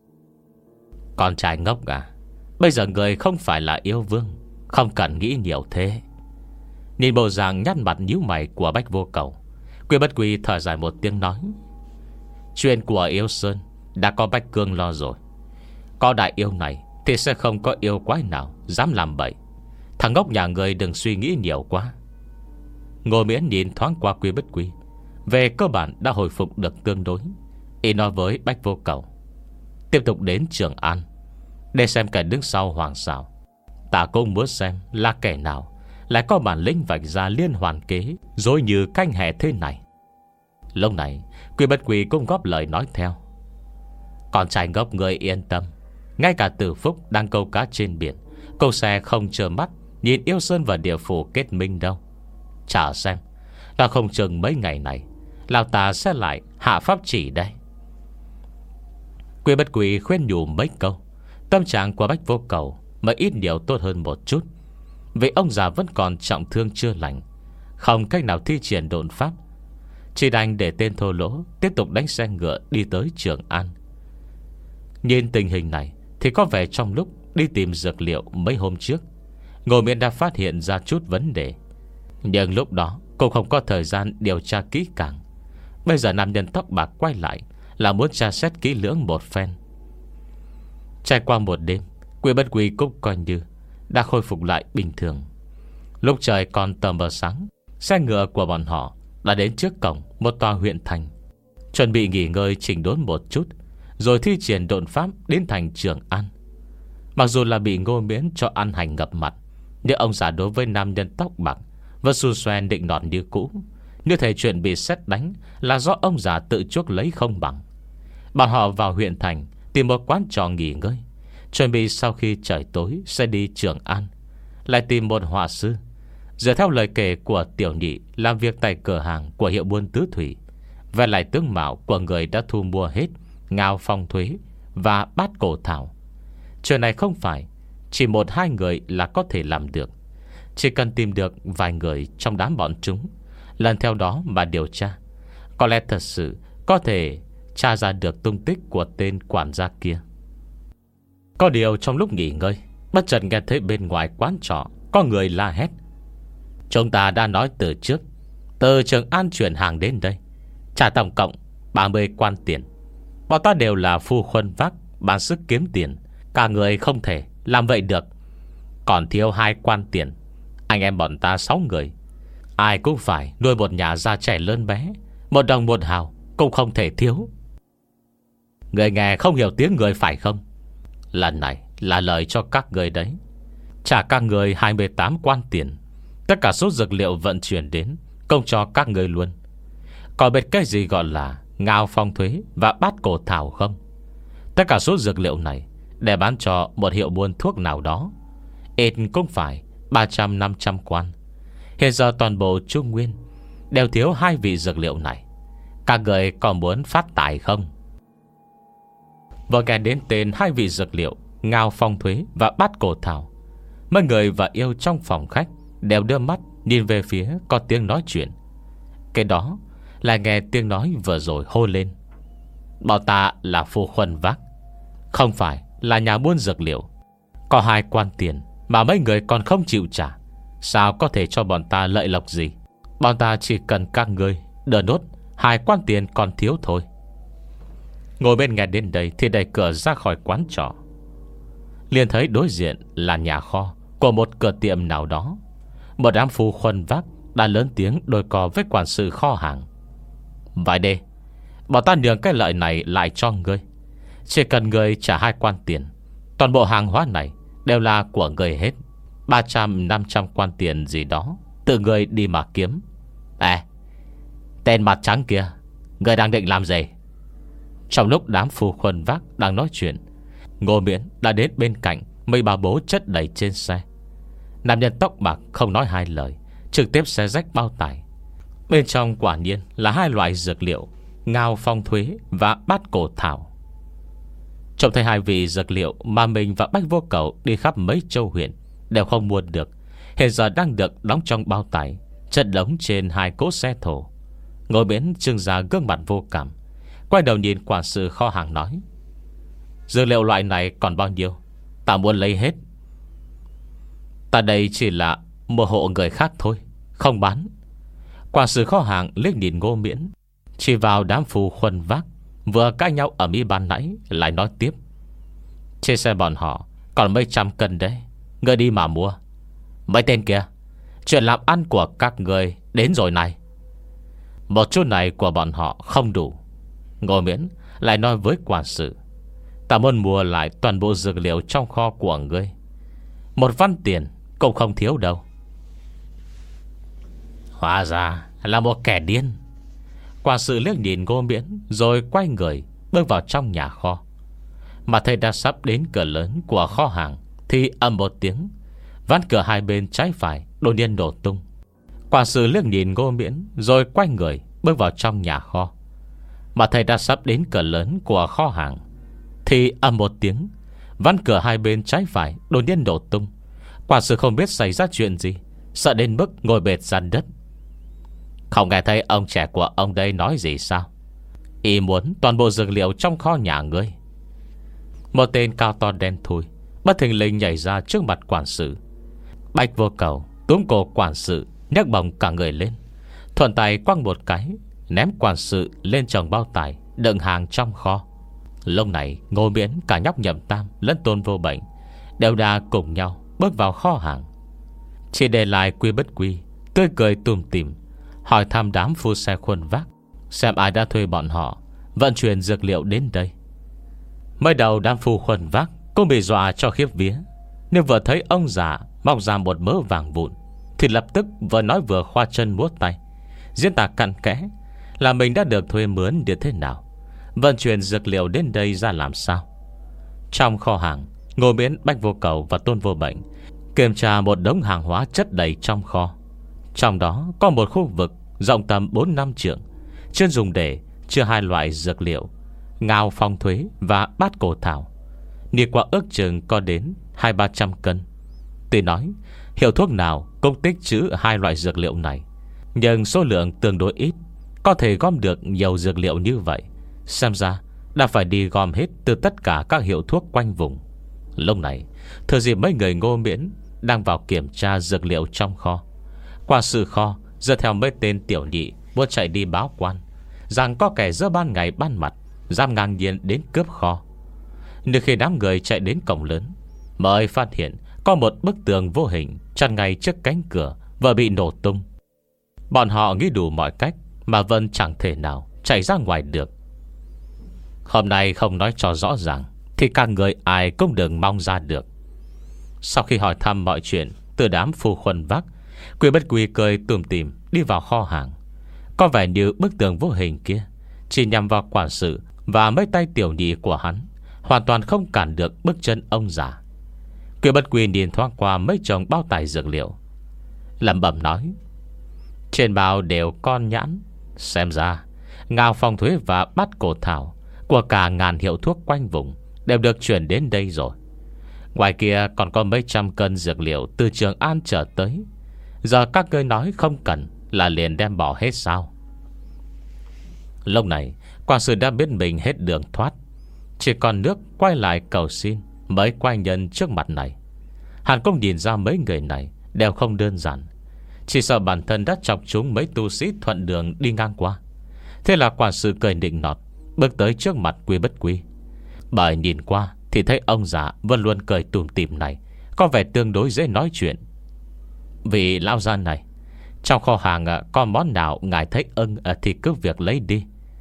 Con trai ngốc à, bây giờ người không phải là yêu vương, không cần nghĩ nhiều thế. Nhìn bộ dạng nhăn mặt nhíu mày của Bách Vô Cầu, Quy Bất Quy thở dài một tiếng nói: chuyện của Yêu Sơn đã có Bách Cương lo rồi. Có đại yêu này thì sẽ không có yêu quái nào dám làm bậy. Thằng ngốc nhà người đừng suy nghĩ nhiều quá. Ngô Miễn nhìn thoáng qua Quy Bất Quy, về cơ bản đã hồi phục được tương đối. Y nói với Bách Vô Cầu: tiếp tục đến Trường An để xem kẻ đứng sau hoàng xảo. Ta cũng muốn xem là kẻ nào lại có bản lĩnh vạch ra liên hoàn kế dối như canh hẹ thế này. Lúc này Quy Bất Quy cũng góp lời nói theo: con trai ngốc người yên tâm, ngay cả Tử Phúc đang câu cá trên biển cô sẽ không trơ mắt nhìn Yêu Sơn và địa phủ kết minh đâu. Chờ xem, ta không chừng mấy ngày này lão ta sẽ lại hạ pháp chỉ đây. Quy Bất Quy khuyên nhủ mấy câu, tâm trạng của Bách Vô Cầu mới ít nhiều tốt hơn một chút. Vì ông già vẫn còn trọng thương chưa lành, không cách nào thi triển độn pháp, chỉ đành để tên thô lỗ tiếp tục đánh xe ngựa đi tới Trường An. Nhìn tình hình này thì có vẻ trong lúc đi tìm dược liệu mấy hôm trước, Ngô Miễn đã phát hiện ra chút vấn đề. Nhưng lúc đó cũng không có thời gian điều tra kỹ càng. Bây giờ nam nhân tóc bạc quay lại là muốn tra xét kỹ lưỡng một phen. Trải qua một đêm, Quy Bất Quy cũng coi như đã khôi phục lại bình thường. Lúc trời còn tờ mờ sáng, xe ngựa của bọn họ đã đến trước cổng một tòa huyện thành, chuẩn bị nghỉ ngơi chỉnh đốn một chút, rồi thi triển độn pháp đến thành Trường An. Mặc dù là bị Ngô Miễn cho ăn hành ngập mặt, nhưng ông già đối với nam nhân tóc bạc vẫn xu xoen định nọt như cũ. Như thể chuyện bị sét đánh là do ông già tự chuốc lấy không bằng. Bọn họ vào huyện thành tìm một quán trọ nghỉ ngơi, chuẩn bị sau khi trời tối sẽ đi Trường An. Lại tìm một họa sư, dựa theo lời kể của tiểu nhị làm việc tại cửa hàng của hiệu buôn tứ thủy, và lại tướng mạo của người đã thu mua hết ngao phong thuế và bát cổ thảo. Chuyện này không phải chỉ một hai người là có thể làm được. Chỉ cần tìm được vài người trong đám bọn chúng, lần theo đó mà điều tra, có lẽ thật sự có thể tra ra được tung tích của tên quản gia kia. Có điều trong lúc nghỉ ngơi, bất chợt nghe thấy bên ngoài quán trọ có người la hét: "Chúng ta đã nói từ trước, từ Trường An chuyển hàng đến đây, trả tổng cộng ba mươi quan tiền. Bọn ta đều là phu khuân vác, bán sức kiếm tiền, cả người không thể làm vậy được. Còn thiếu hai quan tiền. Anh em bọn ta sáu người, ai cũng phải nuôi một nhà già trẻ lớn bé, một đồng một hào cũng không thể thiếu. Người nghe không hiểu tiếng người phải không? Lần này là lời cho các người đấy. Trả các người hai mươi tám quan tiền. Tất cả số dược liệu vận chuyển đến công cho các người luôn. Còn biết cái gì gọi là ngao phong thuế và bát cổ thảo không? Tất cả số dược liệu này để bán cho một hiệu buôn thuốc nào đó, ít cũng phải ba trăm năm trăm quan. Hiện giờ toàn bộ Trung Nguyên đều thiếu hai vị dược liệu này. Các người còn muốn phát tài không?" Vừa nghe đến tên hai vị dược liệu ngao phong thuế và bát cổ thảo, mấy người và yêu trong phòng khách đều đưa mắt nhìn về phía có tiếng nói chuyện. Cái đó là nghe tiếng nói vừa rồi hô lên: "Bọn ta là phu khuân vác, không phải là nhà buôn dược liệu. Có hai quan tiền mà mấy người còn không chịu trả, sao có thể cho bọn ta lợi lộc gì? Bọn ta chỉ cần các ngươi đỡ nốt hai quan tiền còn thiếu thôi." Ngồi bên nghe đến đây thì đẩy cửa ra khỏi quán trọ, liền thấy đối diện là nhà kho của một cửa tiệm nào đó. Một đám phu khuân vác đã lớn tiếng đôi co với quản sự kho hàng: "Vậy đi, bọn ta nhường cái lợi này lại cho ngươi. Chỉ cần ngươi trả hai quan tiền, toàn bộ hàng hóa này đều là của ngươi hết. Ba trăm năm trăm quan tiền gì đó tự ngươi đi mà kiếm. À, tên mặt trắng kia, ngươi đang định làm gì?" Trong lúc đám phu khuân vác đang nói chuyện, Ngô Miễn đã đến bên cạnh mấy bà bố chất đầy trên xe. Nam nhân tóc bạc không nói hai lời, trực tiếp xé rách bao tải. Bên trong quả nhiên là hai loại dược liệu ngao phong thuế và bát cổ thảo. Trông thấy hai vị dược liệu mà mình và Bách Vô Cầu đi khắp mấy châu huyện đều không mua được, hiện giờ đang được đóng trong bao tải, chất đống trên hai cỗ xe thổ. Ngồi Miễn trưng ra gương mặt vô cảm, quay đầu nhìn quản sự kho hàng nói: "Dược liệu loại này còn bao nhiêu? Ta muốn lấy hết. Ta đây chỉ là mua hộ người khác thôi, không bán." Quản sự kho hàng liếc nhìn Ngô Miễn, chỉ vào đám phu khuân vác vừa cãi nhau ở mỹ ban nãy, lại nói tiếp: "Trên xe bọn họ còn mấy trăm cân đấy, ngươi đi mà mua. Mấy tên kia, chuyện làm ăn của các người đến rồi này." Một chút này của bọn họ không đủ. Ngô Miễn lại nói với quản sự: "Ta muốn mua lại toàn bộ dược liệu trong kho của ngươi, một văn tiền cũng không thiếu đâu." Hóa ra là một kẻ điên. Quản sự liếc nhìn Ngô Miễn rồi quay người bước vào trong nhà kho. Mà thấy đã sắp đến cửa lớn của kho hàng thì ầm một tiếng, ván cửa hai bên trái phải đột nhiên nổ tung. Quản sự liếc nhìn Ngô Miễn rồi quay người bước vào trong nhà kho. Mà thấy đã sắp đến cửa lớn của kho hàng thì ầm một tiếng, ván cửa hai bên trái phải đột nhiên nổ tung. Quản sự không biết xảy ra chuyện gì, sợ đến mức ngồi bệt ra đất. "Không nghe thấy ông trẻ của ông đây nói gì sao? Ý muốn toàn bộ dược liệu trong kho nhà ngươi." Một tên cao to đen thui bất thình lình nhảy ra trước mặt quản sự. Bạch Vô Cầu túm cổ quản sự nhấc bổng cả người lên, thuận tay quăng một cái, ném quản sự lên chồng bao tải đựng hàng trong kho. Lúc này Ngô Miễn, cả nhóc Nhậm Tam lẫn Tôn Vô Bệnh đều đã cùng nhau bước vào kho hàng. Chỉ để lại Quy Bất Quy tươi cười tùm tìm, hỏi thăm đám phu xe khuôn vác xem ai đã thuê bọn họ vận chuyển dược liệu đến đây. Mới đầu đám phu khuân vác cũng bị dọa cho khiếp vía, nhưng vừa thấy ông già móc ra một mớ vàng vụn thì lập tức vừa nói vừa khoa chân múa tay, diễn tả cặn kẽ là mình đã được thuê mướn như thế nào, vận chuyển dược liệu đến đây ra làm sao. Trong kho hàng, Ngô Miễn, Bách Vô Cầu và Tôn Vô Bệnh kiểm tra một đống hàng hóa chất đầy trong kho. Trong đó có một khu vực rộng tầm bốn năm trượng, chuyên dùng để chứa hai loại dược liệu, ngao phong thuế và bát cổ thảo. Đi qua ước chừng có đến hai ba trăm cân. Tuy nói hiệu thuốc nào cũng tích trữ hai loại dược liệu này, nhưng số lượng tương đối ít, có thể gom được nhiều dược liệu như vậy. Xem ra đã phải đi gom hết từ tất cả các hiệu thuốc quanh vùng. Lúc này thừa dịp mấy người Ngô Miễn đang vào kiểm tra dược liệu trong kho, qua sự kho dựa theo mấy tên tiểu nhị muốn chạy đi báo quan rằng có kẻ giữa ban ngày ban mặt dám ngang nhiên đến cướp kho. Nhưng khi đám người chạy đến cổng lớn, mới phát hiện có một bức tường vô hình chắn ngay trước cánh cửa vừa bị nổ tung. Bọn họ nghĩ đủ mọi cách mà vẫn chẳng thể nào chạy ra ngoài được. Hôm nay không nói cho rõ ràng thì các người ai cũng đừng mong ra được. Sau khi hỏi thăm mọi chuyện từ đám phu khuân vác, Quy Bất Quy cười tùm tìm đi vào kho hàng. Có vẻ như bức tường vô hình kia chỉ nhằm vào quản sự và mấy tay tiểu nhị của hắn, hoàn toàn không cản được bước chân ông già. Quy Bất Quy nhìn thoáng qua mấy chồng bao tải dược liệu, lẩm bẩm nói: trên bao đều con nhãn, xem ra ngao phong thuế và bát cổ thảo của cả ngàn hiệu thuốc quanh vùng đều được chuyển đến đây rồi. Ngoài kia còn có mấy trăm cân dược liệu từ Trường An trở tới. Giờ các ngươi nói không cần là liền đem bỏ hết sao? Lúc này quản sự đã biết mình hết đường thoát, chỉ còn nước quay lại cầu xin mấy quay nhân trước mặt này. Hắn cũng nhìn ra mấy người này đều không đơn giản, chỉ sợ bản thân đã chọc chúng mấy tu sĩ thuận đường đi ngang qua. Thế là quản sự cười nịnh nọt bước tới trước mặt Quy Bất Quy. Bởi nhìn qua thì thấy ông già vẫn luôn cười tùm tìm này có vẻ tương đối dễ nói chuyện. Vì lão gia này, trong kho hàng có món nào ngài thấy ưng thì cứ việc lấy đi.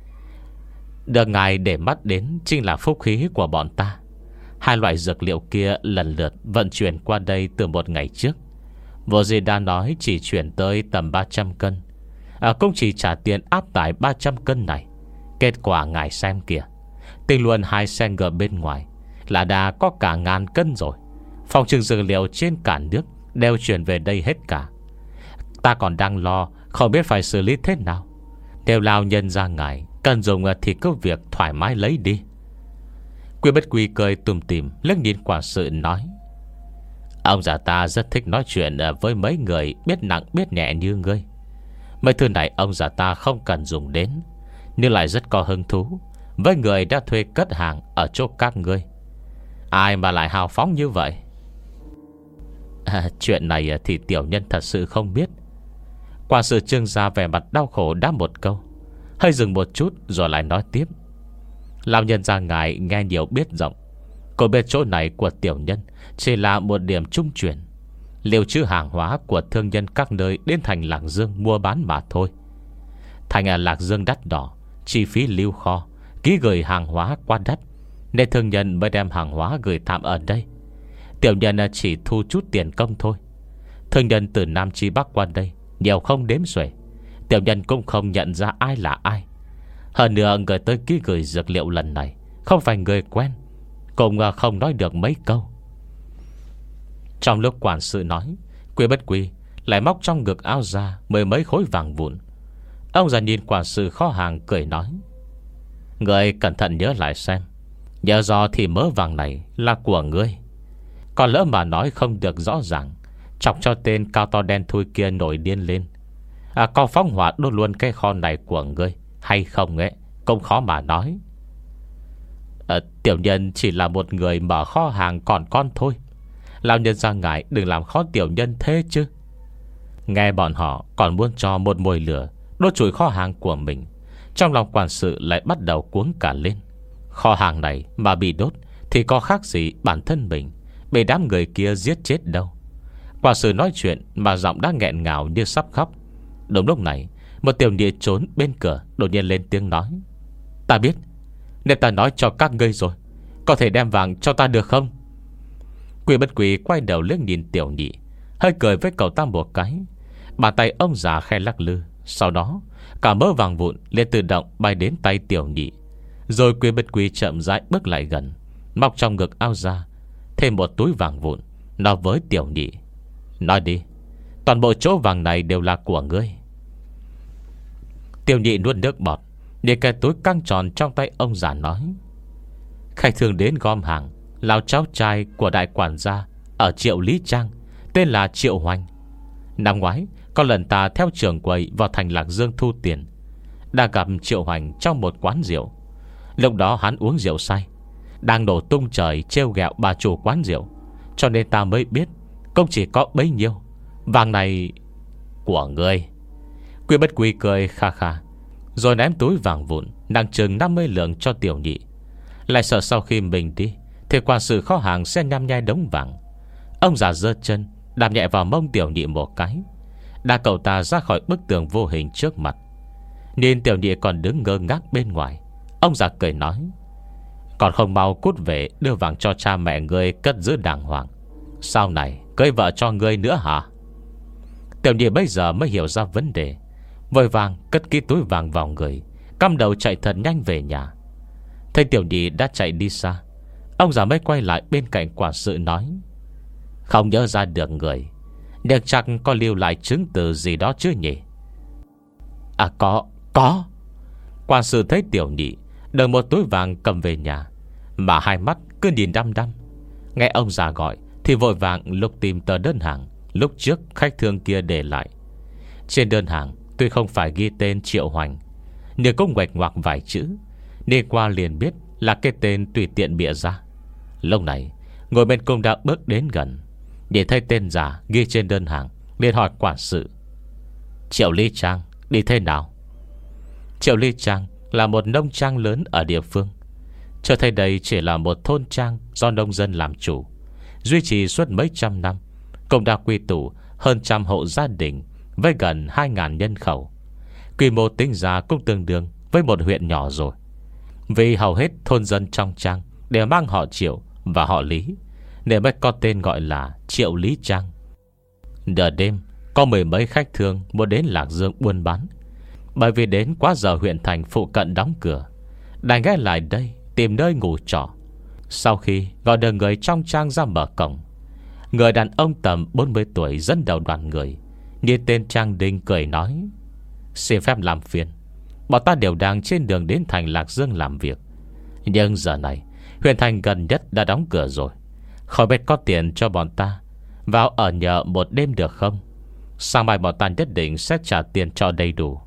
Được ngài để mắt đến chính là phúc khí của bọn ta. Hai loại dược liệu kia lần lượt vận chuyển qua đây từ một ngày trước. Vô gì đã nói chỉ chuyển tới tầm ba trăm cân, à, cũng chỉ trả tiền áp tải ba trăm cân này. Kết quả ngài xem kìa, tình luôn hai xe ngựa bên ngoài là đã có cả ngàn cân rồi. Phòng trừng dược liệu trên cả nước đều chuyển về đây hết cả. Ta còn đang lo không biết phải xử lý thế nào. Nếu lao nhân ra ngài cần dùng thì cứ việc thoải mái lấy đi. Quy Bất Quy cười tùm tìm liếc nhìn quản sự nói: ông già ta rất thích nói chuyện với mấy người biết nặng biết nhẹ như ngươi. Mấy thứ này ông già ta không cần dùng đến, nhưng lại rất có hứng thú với người đã thuê cất hàng ở chỗ các ngươi. Ai mà lại hào phóng như vậy? À, chuyện này thì tiểu nhân thật sự không biết. Quản sự trưng ra vẻ mặt đau khổ đáp một câu, hơi dừng một chút rồi lại nói tiếp: lão nhân ra ngài nghe nhiều biết rộng, cô biết chỗ này của tiểu nhân chỉ là một điểm trung chuyển, liều trữ hàng hóa của thương nhân các nơi đến thành Lạc Dương mua bán mà thôi. Thành Lạc Dương đắt đỏ, chi phí lưu kho, ký gửi hàng hóa quá đắt, nên thương nhân mới đem hàng hóa gửi tạm ở đây. Tiểu nhân chỉ thu chút tiền công thôi. Thương nhân từ Nam Chi Bắc qua đây nhiều không đếm xuể, tiểu nhân cũng không nhận ra ai là ai. Hơn nữa người tới ký gửi dược liệu lần này không phải người quen, cũng không nói được mấy câu. Trong lúc quản sự nói, Quy Bất Quy lại móc trong ngực áo ra mười mấy khối vàng vụn. Ông già nhìn quản sự kho hàng cười nói: người cẩn thận nhớ lại xem, nhớ rõ thì mớ vàng này là của ngươi. Còn lỡ mà nói không được rõ ràng, chọc cho tên cao to đen thui kia nổi điên lên, à, có phóng hỏa đốt luôn cái kho này của ngươi hay không ấy cũng khó mà nói. à, Tiểu nhân chỉ là một người mở kho hàng còn con thôi, lão nhân ra ngài đừng làm khó tiểu nhân thế chứ. Nghe bọn họ còn muốn cho một mồi lửa đốt chùi kho hàng của mình, trong lòng quản sự lại bắt đầu cuống cả lên. Kho hàng này mà bị đốt thì có khác gì bản thân mình bị đám người kia giết chết đâu. Quản sự nói chuyện mà giọng đã nghẹn ngào như sắp khóc. Đúng lúc này, một tiểu nhị trốn bên cửa đột nhiên lên tiếng nói: Ta biết, nên ta nói cho các ngươi rồi, có thể đem vàng cho ta được không? Quỷ Bất Quỷ quay đầu liếc nhìn tiểu nhị, hơi cười với cậu ta một cái. Bàn tay ông già khe lắc lư. Sau đó cả mớ vàng vụn liền tự động bay đến tay tiểu nhị. Rồi Quỷ Bất Quỷ chậm rãi bước lại gần, móc trong ngực áo ra thêm một túi vàng vụn, nói với tiểu nhị: Nói đi, toàn bộ chỗ vàng này đều là của ngươi. Tiểu nhị nuốt nước bọt, nhìn cái túi căng tròn trong tay ông già nói: Khách thường đến gom hàng là cháu trai của đại quản gia ở Triệu Lý Trang, tên là Triệu Hoành. Năm ngoái có lần ta theo trưởng quầy vào thành Lạc Dương thu tiền, đã gặp Triệu Hoành trong một quán rượu. Lúc đó hắn uống rượu say, đang nổ tung trời trêu ghẹo bà chủ quán rượu, cho nên ta mới biết cũng chỉ có bấy nhiêu. Vàng này của ngươi. Quỷ Bất Quỷ cười kha kha, rồi ném túi vàng vụn nặng chừng năm mươi lượng cho tiểu nhị. Lại sợ sau khi mình đi thì quản sự kho hàng sẽ nhăm nhai đống vàng. Ông già giơ chân đạp nhẹ vào mông tiểu nhị một cái, đã cậu ta ra khỏi bức tường vô hình trước mặt. Nhìn tiểu nhị còn đứng ngơ ngác bên ngoài, ông già cười nói: Còn không mau cút về đưa vàng cho cha mẹ ngươi cất giữ đàng hoàng, sau này cưới vợ cho ngươi nữa hả? Tiểu nhị bây giờ mới hiểu ra vấn đề, vội vàng cất kỹ túi vàng vào người, cắm đầu chạy thật nhanh về nhà. Thấy tiểu nhị đã chạy đi xa, ông già mới quay lại bên cạnh quản sự nói: Không nhớ ra được người, nhưng chắc có lưu lại chứng từ gì đó chứ nhỉ? À có, có. Quản sự thấy tiểu nhị đợi một túi vàng cầm về nhà, mà hai mắt cứ nhìn đăm đăm. Nghe ông già gọi thì vội vàng lục tìm tờ đơn hàng lúc trước khách thương kia để lại. Trên đơn hàng tuy không phải ghi tên Triệu Hoành, nhưng cũng ngoạch ngoạc vài chữ, nên qua liền biết là cái tên tùy tiện bịa ra. Lúc này ngồi bên cung đã bước đến gần, để thấy tên giả ghi trên đơn hàng, liền hỏi quản sự: Triệu Lý Trang đi thế nào? Triệu Lý Trang là một nông trang lớn ở địa phương, cho thấy đây chỉ là một thôn trang do nông dân làm chủ, duy trì suốt mấy trăm năm, cũng đã quy tụ hơn trăm hộ gia đình với gần hai ngàn nhân khẩu. Quy mô tính ra cũng tương đương với một huyện nhỏ rồi. Vì hầu hết thôn dân trong trang đều mang họ Triệu và họ Lý, nên mới có tên gọi là Triệu Lý Trang. Nửa đêm có mười mấy khách thương muốn đến Lạc Dương buôn bán, bởi vì đến quá giờ huyện thành phụ cận đóng cửa, đành ghé lại đây tìm nơi ngủ trọ. Sau khi gọi được người trong trang ra mở cổng, người đàn ông tầm bốn mươi tuổi dẫn đầu đoàn người, như tên Trang Đinh, cười nói: Xin phép làm phiền, bọn ta đều đang trên đường đến thành Lạc Dương làm việc, nhưng giờ này huyện thành gần nhất đã đóng cửa rồi, khỏi biết có tiền cho bọn ta vào ở nhờ một đêm được không? Sáng mai bọn ta nhất định sẽ trả tiền cho đầy đủ.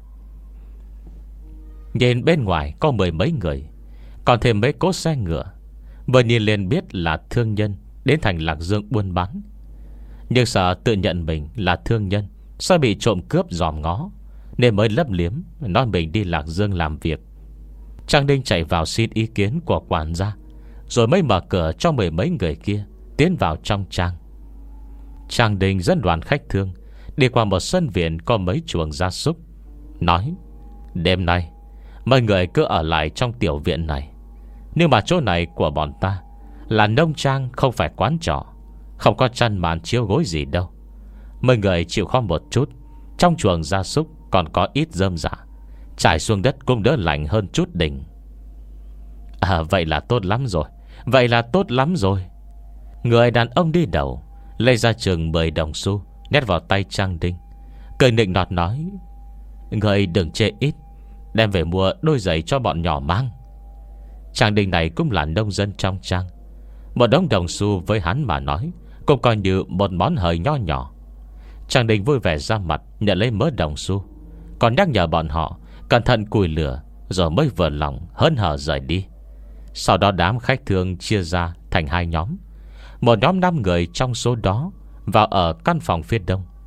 Nhìn bên ngoài có mười mấy người, còn thêm mấy cỗ xe ngựa, vừa nhìn liền biết là thương nhân đến thành Lạc Dương buôn bán. Nhưng sợ tự nhận mình là thương nhân sẽ bị trộm cướp dòm ngó, nên mới lấp liếm nói mình đi Lạc Dương làm việc. Trang Đinh chạy vào xin ý kiến của quản gia, rồi mới mở cửa cho mười mấy người kia tiến vào trong trang. Trang Đinh dẫn đoàn khách thương đi qua một sân viện có mấy chuồng gia súc, nói: Đêm nay mọi người cứ ở lại trong tiểu viện này, nhưng mà chỗ này của bọn ta là nông trang, không phải quán trọ, không có chăn màn chiếu gối gì đâu. Mọi người chịu khó một chút, trong chuồng gia súc còn có ít rơm rạ, trải xuống đất cũng đỡ lạnh hơn chút đỉnh. À vậy là tốt lắm rồi, vậy là tốt lắm rồi. Người đàn ông đi đầu lấy ra chừng mười đồng xu nhét vào tay Trang Đinh, cười nịnh nọt nói: Người đừng chê ít, đem về mua đôi giày cho bọn nhỏ mang. Trang Đinh này cũng là nông dân trong trang, một đống đồng xu với hắn mà nói cũng coi như một món hời nho nhỏ. Trang Đinh vui vẻ ra mặt nhận lấy mớ đồng xu, còn nhắc nhở bọn họ cẩn thận củi lửa, rồi mới vừa lòng hớn hở rời đi. Sau đó đám khách thương chia ra thành hai nhóm. Một nhóm năm người trong số đó vào ở căn phòng phía đông,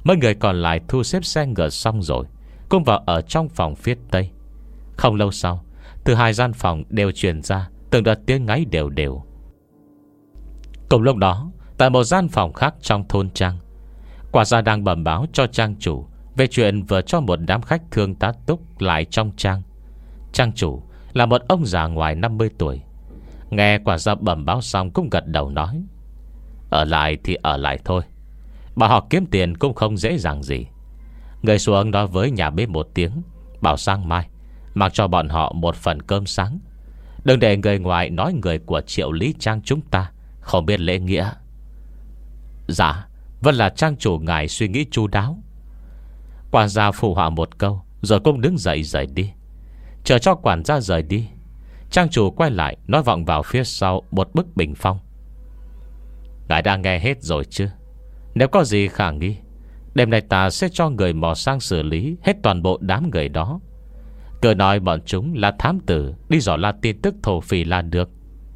Mấy người còn lại thu xếp xe ngựa xong rồi cũng vào ở trong phòng phía tây. Không lâu sau, từ hai gian phòng đều truyền ra từng đợt tiếng ngáy đều đều. Cùng lúc đó, tại một gian phòng khác trong thôn trang, Quả gia đang bẩm báo cho trang chủ về chuyện vừa cho một đám khách thương tá túc lại trong trang. Trang chủ là một ông già ngoài năm mươi tuổi. Nghe Quả gia bẩm báo xong cũng gật đầu nói: ở lại thì ở lại thôi, bà họ kiếm tiền cũng không dễ dàng gì. Người xuống nói với nhà bếp một tiếng, bảo sáng mai mang cho bọn họ một phần cơm sáng. Đừng để người ngoài nói người của Triệu Lý Trang chúng ta không biết lễ nghĩa. Dạ, vẫn là trang chủ ngài suy nghĩ chu đáo. Quản gia phụ họa một câu, rồi cũng đứng dậy rời đi. Chờ cho quản gia rời đi, trang chủ quay lại nói vọng vào phía sau một bức bình phong: ngài đã nghe hết rồi chứ? Nếu có gì khả nghi, đêm nay ta sẽ cho người mò sang xử lý hết toàn bộ đám người đó. Cứ nói bọn chúng là thám tử đi dò la tin tức thổ phỉ là được.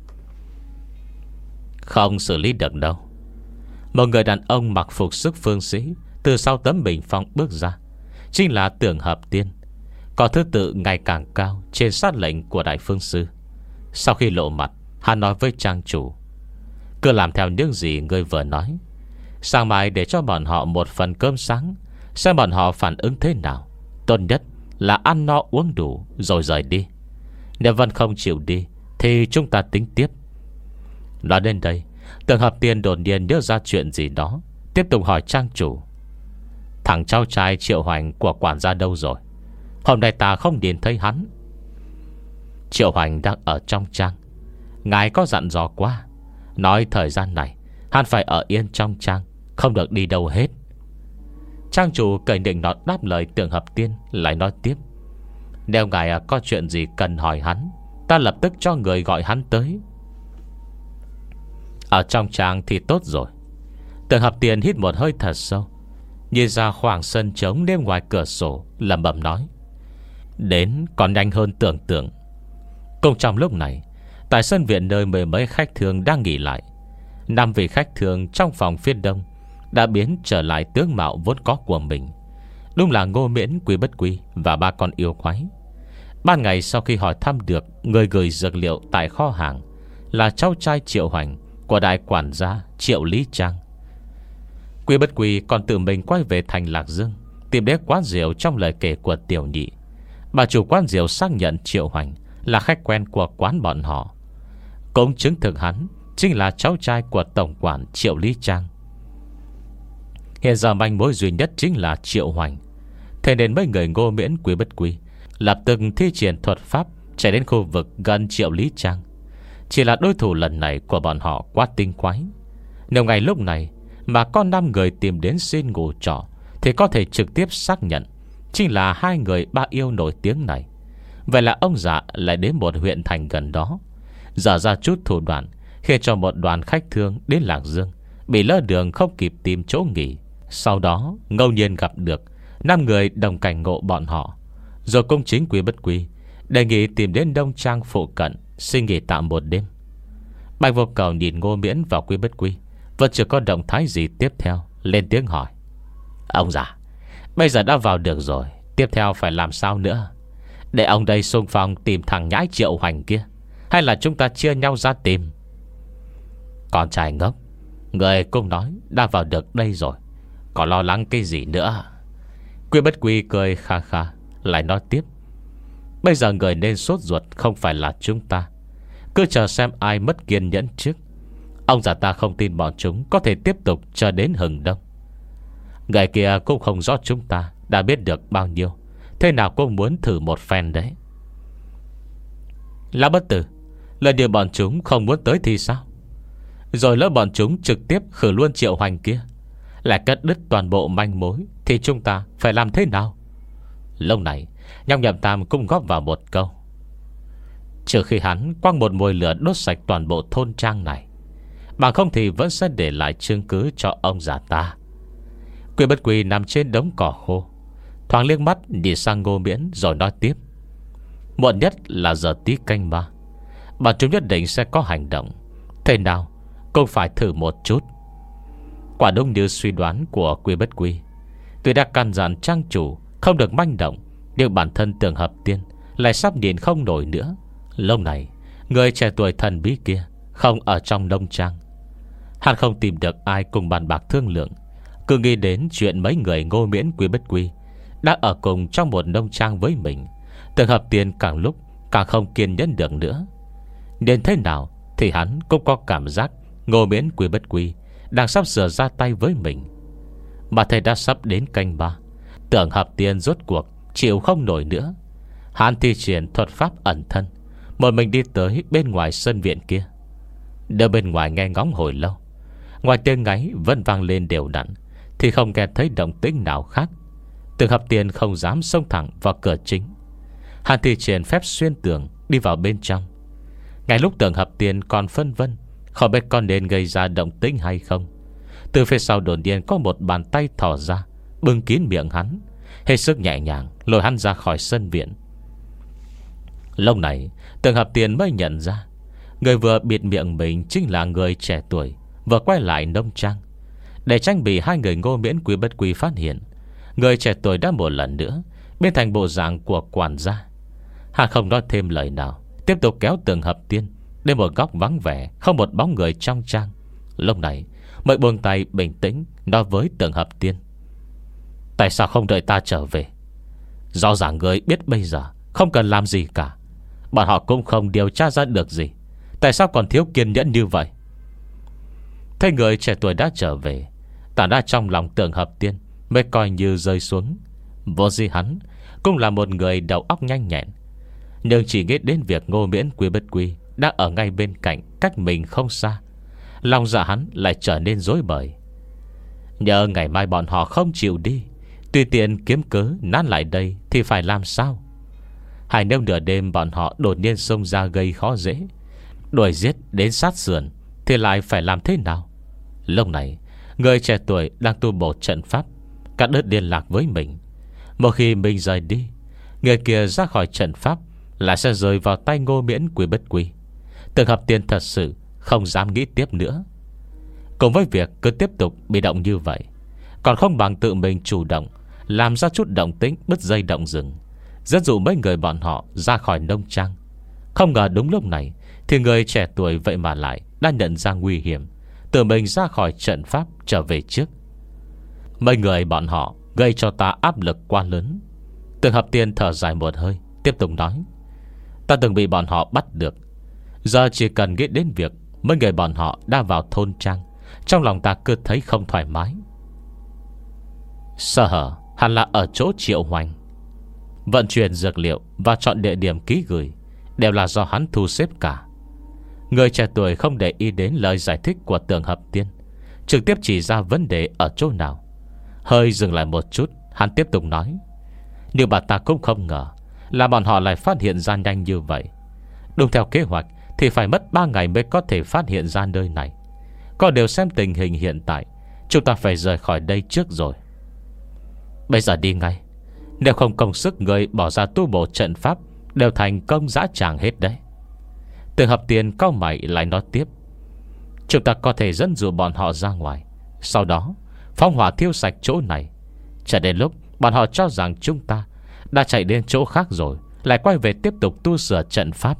Không xử lý được đâu. Một người đàn ông mặc phục sức phương sĩ từ sau tấm bình phong bước ra, chính là Tưởng Hợp Tiên, có thứ tự ngày càng cao trên sát lệnh của Đại Phương Sư. Sau khi lộ mặt, hắn nói với trang chủ: cứ làm theo những gì người vừa nói. Sáng mai để cho bọn họ một phần cơm sáng, xem bọn họ phản ứng thế nào. Tốt nhất là ăn no uống đủ rồi rời đi. Nếu Vân không chịu đi thì chúng ta tính tiếp. Nói đến đây, Tưởng Hợp Tiên đột nhiên nhớ ra chuyện gì đó, tiếp tục hỏi trang chủ: thằng cháu trai Triệu Hoành của quản gia đâu rồi? Hôm nay ta không nhìn thấy hắn. Triệu Hoành đang ở trong trang. Ngài có dặn dò quá, nói thời gian này hắn phải ở yên trong trang, không được đi đâu hết. Trang chủ cởi định nọt đáp lời Tưởng Hợp Tiên, lại nói tiếp: nếu ngài có chuyện gì cần hỏi hắn, ta lập tức cho người gọi hắn tới. Ở trong trang thì tốt rồi. Tưởng Hợp Tiên hít một hơi thật sâu, nhìn ra khoảng sân trống đêm ngoài cửa sổ, lẩm bẩm nói: đến còn nhanh hơn tưởng tượng. Cùng trong lúc này, tại sân viện nơi mười mấy khách thương đang nghỉ lại, năm vị khách thương trong phòng phía đông đã biến trở lại tướng mạo vốn có của mình. Đúng là Ngô Miễn, Quý Bất Quy và ba con yêu quái. Ban ngày sau khi hỏi thăm được người gửi dược liệu tại kho hàng là cháu trai Triệu Hoành của đại quản gia Triệu Lý Trang, Quý Bất Quy còn tự mình quay về thành Lạc Dương, tìm đến quán rượu trong lời kể của Tiểu Nhị. Bà chủ quán rượu xác nhận Triệu Hoành là khách quen của quán bọn họ, cũng chứng thực hắn chính là cháu trai của tổng quản Triệu Lý Trang. Hiện giờ manh mối duy nhất chính là Triệu Hoành. Thế nên mấy người Ngô Miễn, Quý Bất Quy lập tức thi triển thuật pháp chạy đến khu vực gần Triệu Lý Trang. Chỉ là đối thủ lần này của bọn họ quá tinh quái. Nếu ngày lúc này mà có năm người tìm đến xin ngủ trọ, thì có thể trực tiếp xác nhận chính là hai người ba yêu nổi tiếng này. Vậy là ông già lại đến một huyện thành gần đó, dở ra chút thủ đoạn khiến cho một đoàn khách thương đến Lạc Dương bị lỡ đường không kịp tìm chỗ nghỉ. Sau đó ngẫu nhiên gặp được năm người đồng cảnh ngộ bọn họ, rồi công chính Quý Bất Quy đề nghị tìm đến Đông Trang phụ cận xin nghỉ tạm một đêm. Bạch Vô Cầu nhìn Ngô Miễn và Quý Bất Quy vẫn chưa có động thái gì tiếp theo, lên tiếng hỏi: ông già, bây giờ đã vào được rồi, tiếp theo phải làm sao nữa? Để ông đây xung phong tìm thằng nhãi Triệu Hoành kia, hay là chúng ta chia nhau ra tìm? Con trai ngốc, người cũng nói đã vào được đây rồi, có lo lắng cái gì nữa? Quý Bất Quy cười kha kha, lại nói tiếp: bây giờ người nên sốt ruột không phải là chúng ta, cứ chờ xem ai mất kiên nhẫn trước. Ông già ta không tin bọn chúng có thể tiếp tục chờ đến hừng đông. Người kia cũng không rõ chúng ta đã biết được bao nhiêu, thế nào cũng muốn thử một phen đấy. Lão Bất Tử, lần điều bọn chúng không muốn tới thì sao? Rồi lỡ bọn chúng trực tiếp khử luôn Triệu Hoành kia, lại cắt đứt toàn bộ manh mối, thì chúng ta phải làm thế nào? Lúc này Nhóc Nhậm Tam cũng góp vào một câu: trừ khi hắn quăng một mồi lửa đốt sạch toàn bộ thôn trang này, bằng không thì vẫn sẽ để lại chứng cứ cho ông già ta. Quý Bất Quy nằm trên đống cỏ khô, thoáng liếc mắt nhìn sang Ngô Miễn, rồi nói tiếp: muộn nhất là giờ tí canh ba, bọn chúng nhất định sẽ có hành động. Thế nào cũng phải thử một chút. Quả đúng như suy đoán của Quý Bất Quy, Tuy đã căn dặn trang chủ không được manh động, nhưng bản thân Tưởng Hợp Tiên lại sắp nhìn không nổi nữa. Lúc này người trẻ tuổi thần bí kia không ở trong nông trang. Hắn không tìm được ai cùng bàn bạc thương lượng, cứ nghĩ đến chuyện mấy người Ngô Miễn Quý Bất Quy đã ở cùng trong một nông trang với mình. Tưởng Hợp Tiên càng lúc càng không kiên nhẫn được nữa. Nên thế nào thì hắn cũng có cảm giác Ngô Miễn Quý Bất Quy đang sắp sửa ra tay với mình. Mà thầy đã sắp đến canh ba, Tưởng Hợp Tiên rốt cuộc chịu không nổi nữa. Hắn thi triển thuật pháp ẩn thân, một mình đi tới bên ngoài sân viện kia. Đợi bên ngoài nghe ngóng hồi lâu, ngoài tiếng ngáy vẫn vang lên đều đặn, thì không nghe thấy động tĩnh nào khác. Tưởng Hợp Tiên không dám xông thẳng vào cửa chính. Hắn thi triển phép xuyên tường đi vào bên trong. Ngay lúc Tưởng Hợp Tiên còn phân vân không biết con nên gây ra động tĩnh hay không, từ phía sau đột nhiên có một bàn tay thò ra, bưng kín miệng hắn, hết sức nhẹ nhàng lôi hắn ra khỏi sân viện. Lúc này Tưởng Hợp Tiên mới nhận ra người vừa bịt miệng mình chính là người trẻ tuổi vừa quay lại nông trang. Để tránh bị hai người Ngô Miễn Quý Bất Quy phát hiện, người trẻ tuổi đã một lần nữa biến thành bộ dạng của quản gia. Hắn không nói thêm lời nào, tiếp tục kéo Tưởng Hợp Tiên đến một góc vắng vẻ, không một bóng người trong trang. Lúc này mới buông tay bình tĩnh nói với Tưởng Hợp Tiên: tại sao không đợi ta trở về? Rõ ràng người biết bây giờ không cần làm gì cả, bọn họ cũng không điều tra ra được gì, tại sao còn thiếu kiên nhẫn như vậy? Thấy người trẻ tuổi đã trở về, tản ra trong lòng Tưởng Hợp Tiên mới coi như rơi xuống. Vô gì hắn cũng là một người đầu óc nhanh nhẹn, nhưng chỉ nghĩ đến việc Ngô Miễn Quý Bất Quy đã ở ngay bên cạnh, cách mình không xa, lòng dạ hắn lại trở nên rối bời. Nhờ ngày mai bọn họ không chịu đi, tùy tiện kiếm cớ nán lại đây thì phải làm sao? Hay nếu nửa đêm bọn họ đột nhiên xông ra gây khó dễ, đuổi giết đến sát sườn, thì lại phải làm thế nào? Lúc này người trẻ tuổi đang tu bổ trận pháp, cắt đứt liên lạc với mình. Một khi mình rời đi, người kia ra khỏi trận pháp lại sẽ rơi vào tay Ngô Miễn Quý Bất Quy. Tưởng Hợp Tiên thật sự không dám nghĩ tiếp nữa. Cùng với việc cứ tiếp tục bị động như vậy, còn không bằng tự mình chủ động làm ra chút động tĩnh bứt dây động rừng, dẫn dụ mấy người bọn họ ra khỏi nông trang. Không ngờ đúng lúc này thì người trẻ tuổi vậy mà lại đã nhận ra nguy hiểm, tự mình ra khỏi trận pháp trở về trước. Mấy người bọn họ gây cho ta áp lực quá lớn. Tưởng Hợp Tiên thở dài một hơi, tiếp tục nói: ta từng bị bọn họ bắt được, giờ chỉ cần nghĩ đến việc mấy người bọn họ đã vào thôn trang, trong lòng ta cứ thấy không thoải mái. Sơ hở hẳn là ở chỗ Triệu Hoành. Vận chuyển dược liệu và chọn địa điểm ký gửi đều là do hắn thu xếp cả. Người trẻ tuổi không để ý đến lời giải thích của Tưởng Hợp Tiên, trực tiếp chỉ ra vấn đề ở chỗ nào. Hơi dừng lại một chút, hắn tiếp tục nói: nhưng bà ta cũng không ngờ là bọn họ lại phát hiện ra nhanh như vậy. Đúng theo kế hoạch thì phải mất ba ngày mới có thể phát hiện ra nơi này. Có điều xem tình hình hiện tại, chúng ta phải rời khỏi đây trước rồi. Bây giờ đi ngay, nếu không công sức người bỏ ra tu bổ trận pháp đều thành công dã tràng hết đấy. Tưởng Hợp Tiên cau mày lại nói tiếp: chúng ta có thể dẫn dụ bọn họ ra ngoài, sau đó phóng hỏa thiêu sạch chỗ này. Cho đến lúc bọn họ cho rằng chúng ta đã chạy đến chỗ khác rồi, lại quay về tiếp tục tu sửa trận pháp.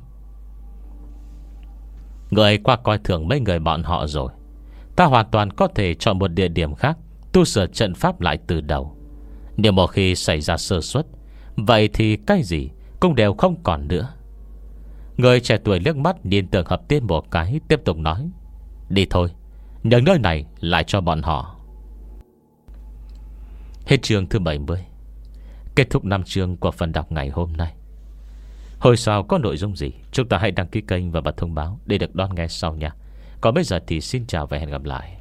Người qua coi thường mấy người bọn họ rồi. Ta hoàn toàn có thể chọn một địa điểm khác, tu sửa trận pháp lại từ đầu. Nhưng một khi xảy ra sơ suất, vậy thì cái gì cũng đều không còn nữa. Người trẻ tuổi liếc mắt nhìn Tưởng Hợp Tiên một cái, tiếp tục nói: đi thôi, nhường nơi này lại cho bọn họ. Hết chương thứ bảy mươi. Kết thúc năm chương của phần đọc ngày hôm nay. Hồi sau có nội dung gì, chúng ta hãy đăng ký kênh và bật thông báo để được đón nghe sau nha. Còn bây giờ thì xin chào và hẹn gặp lại.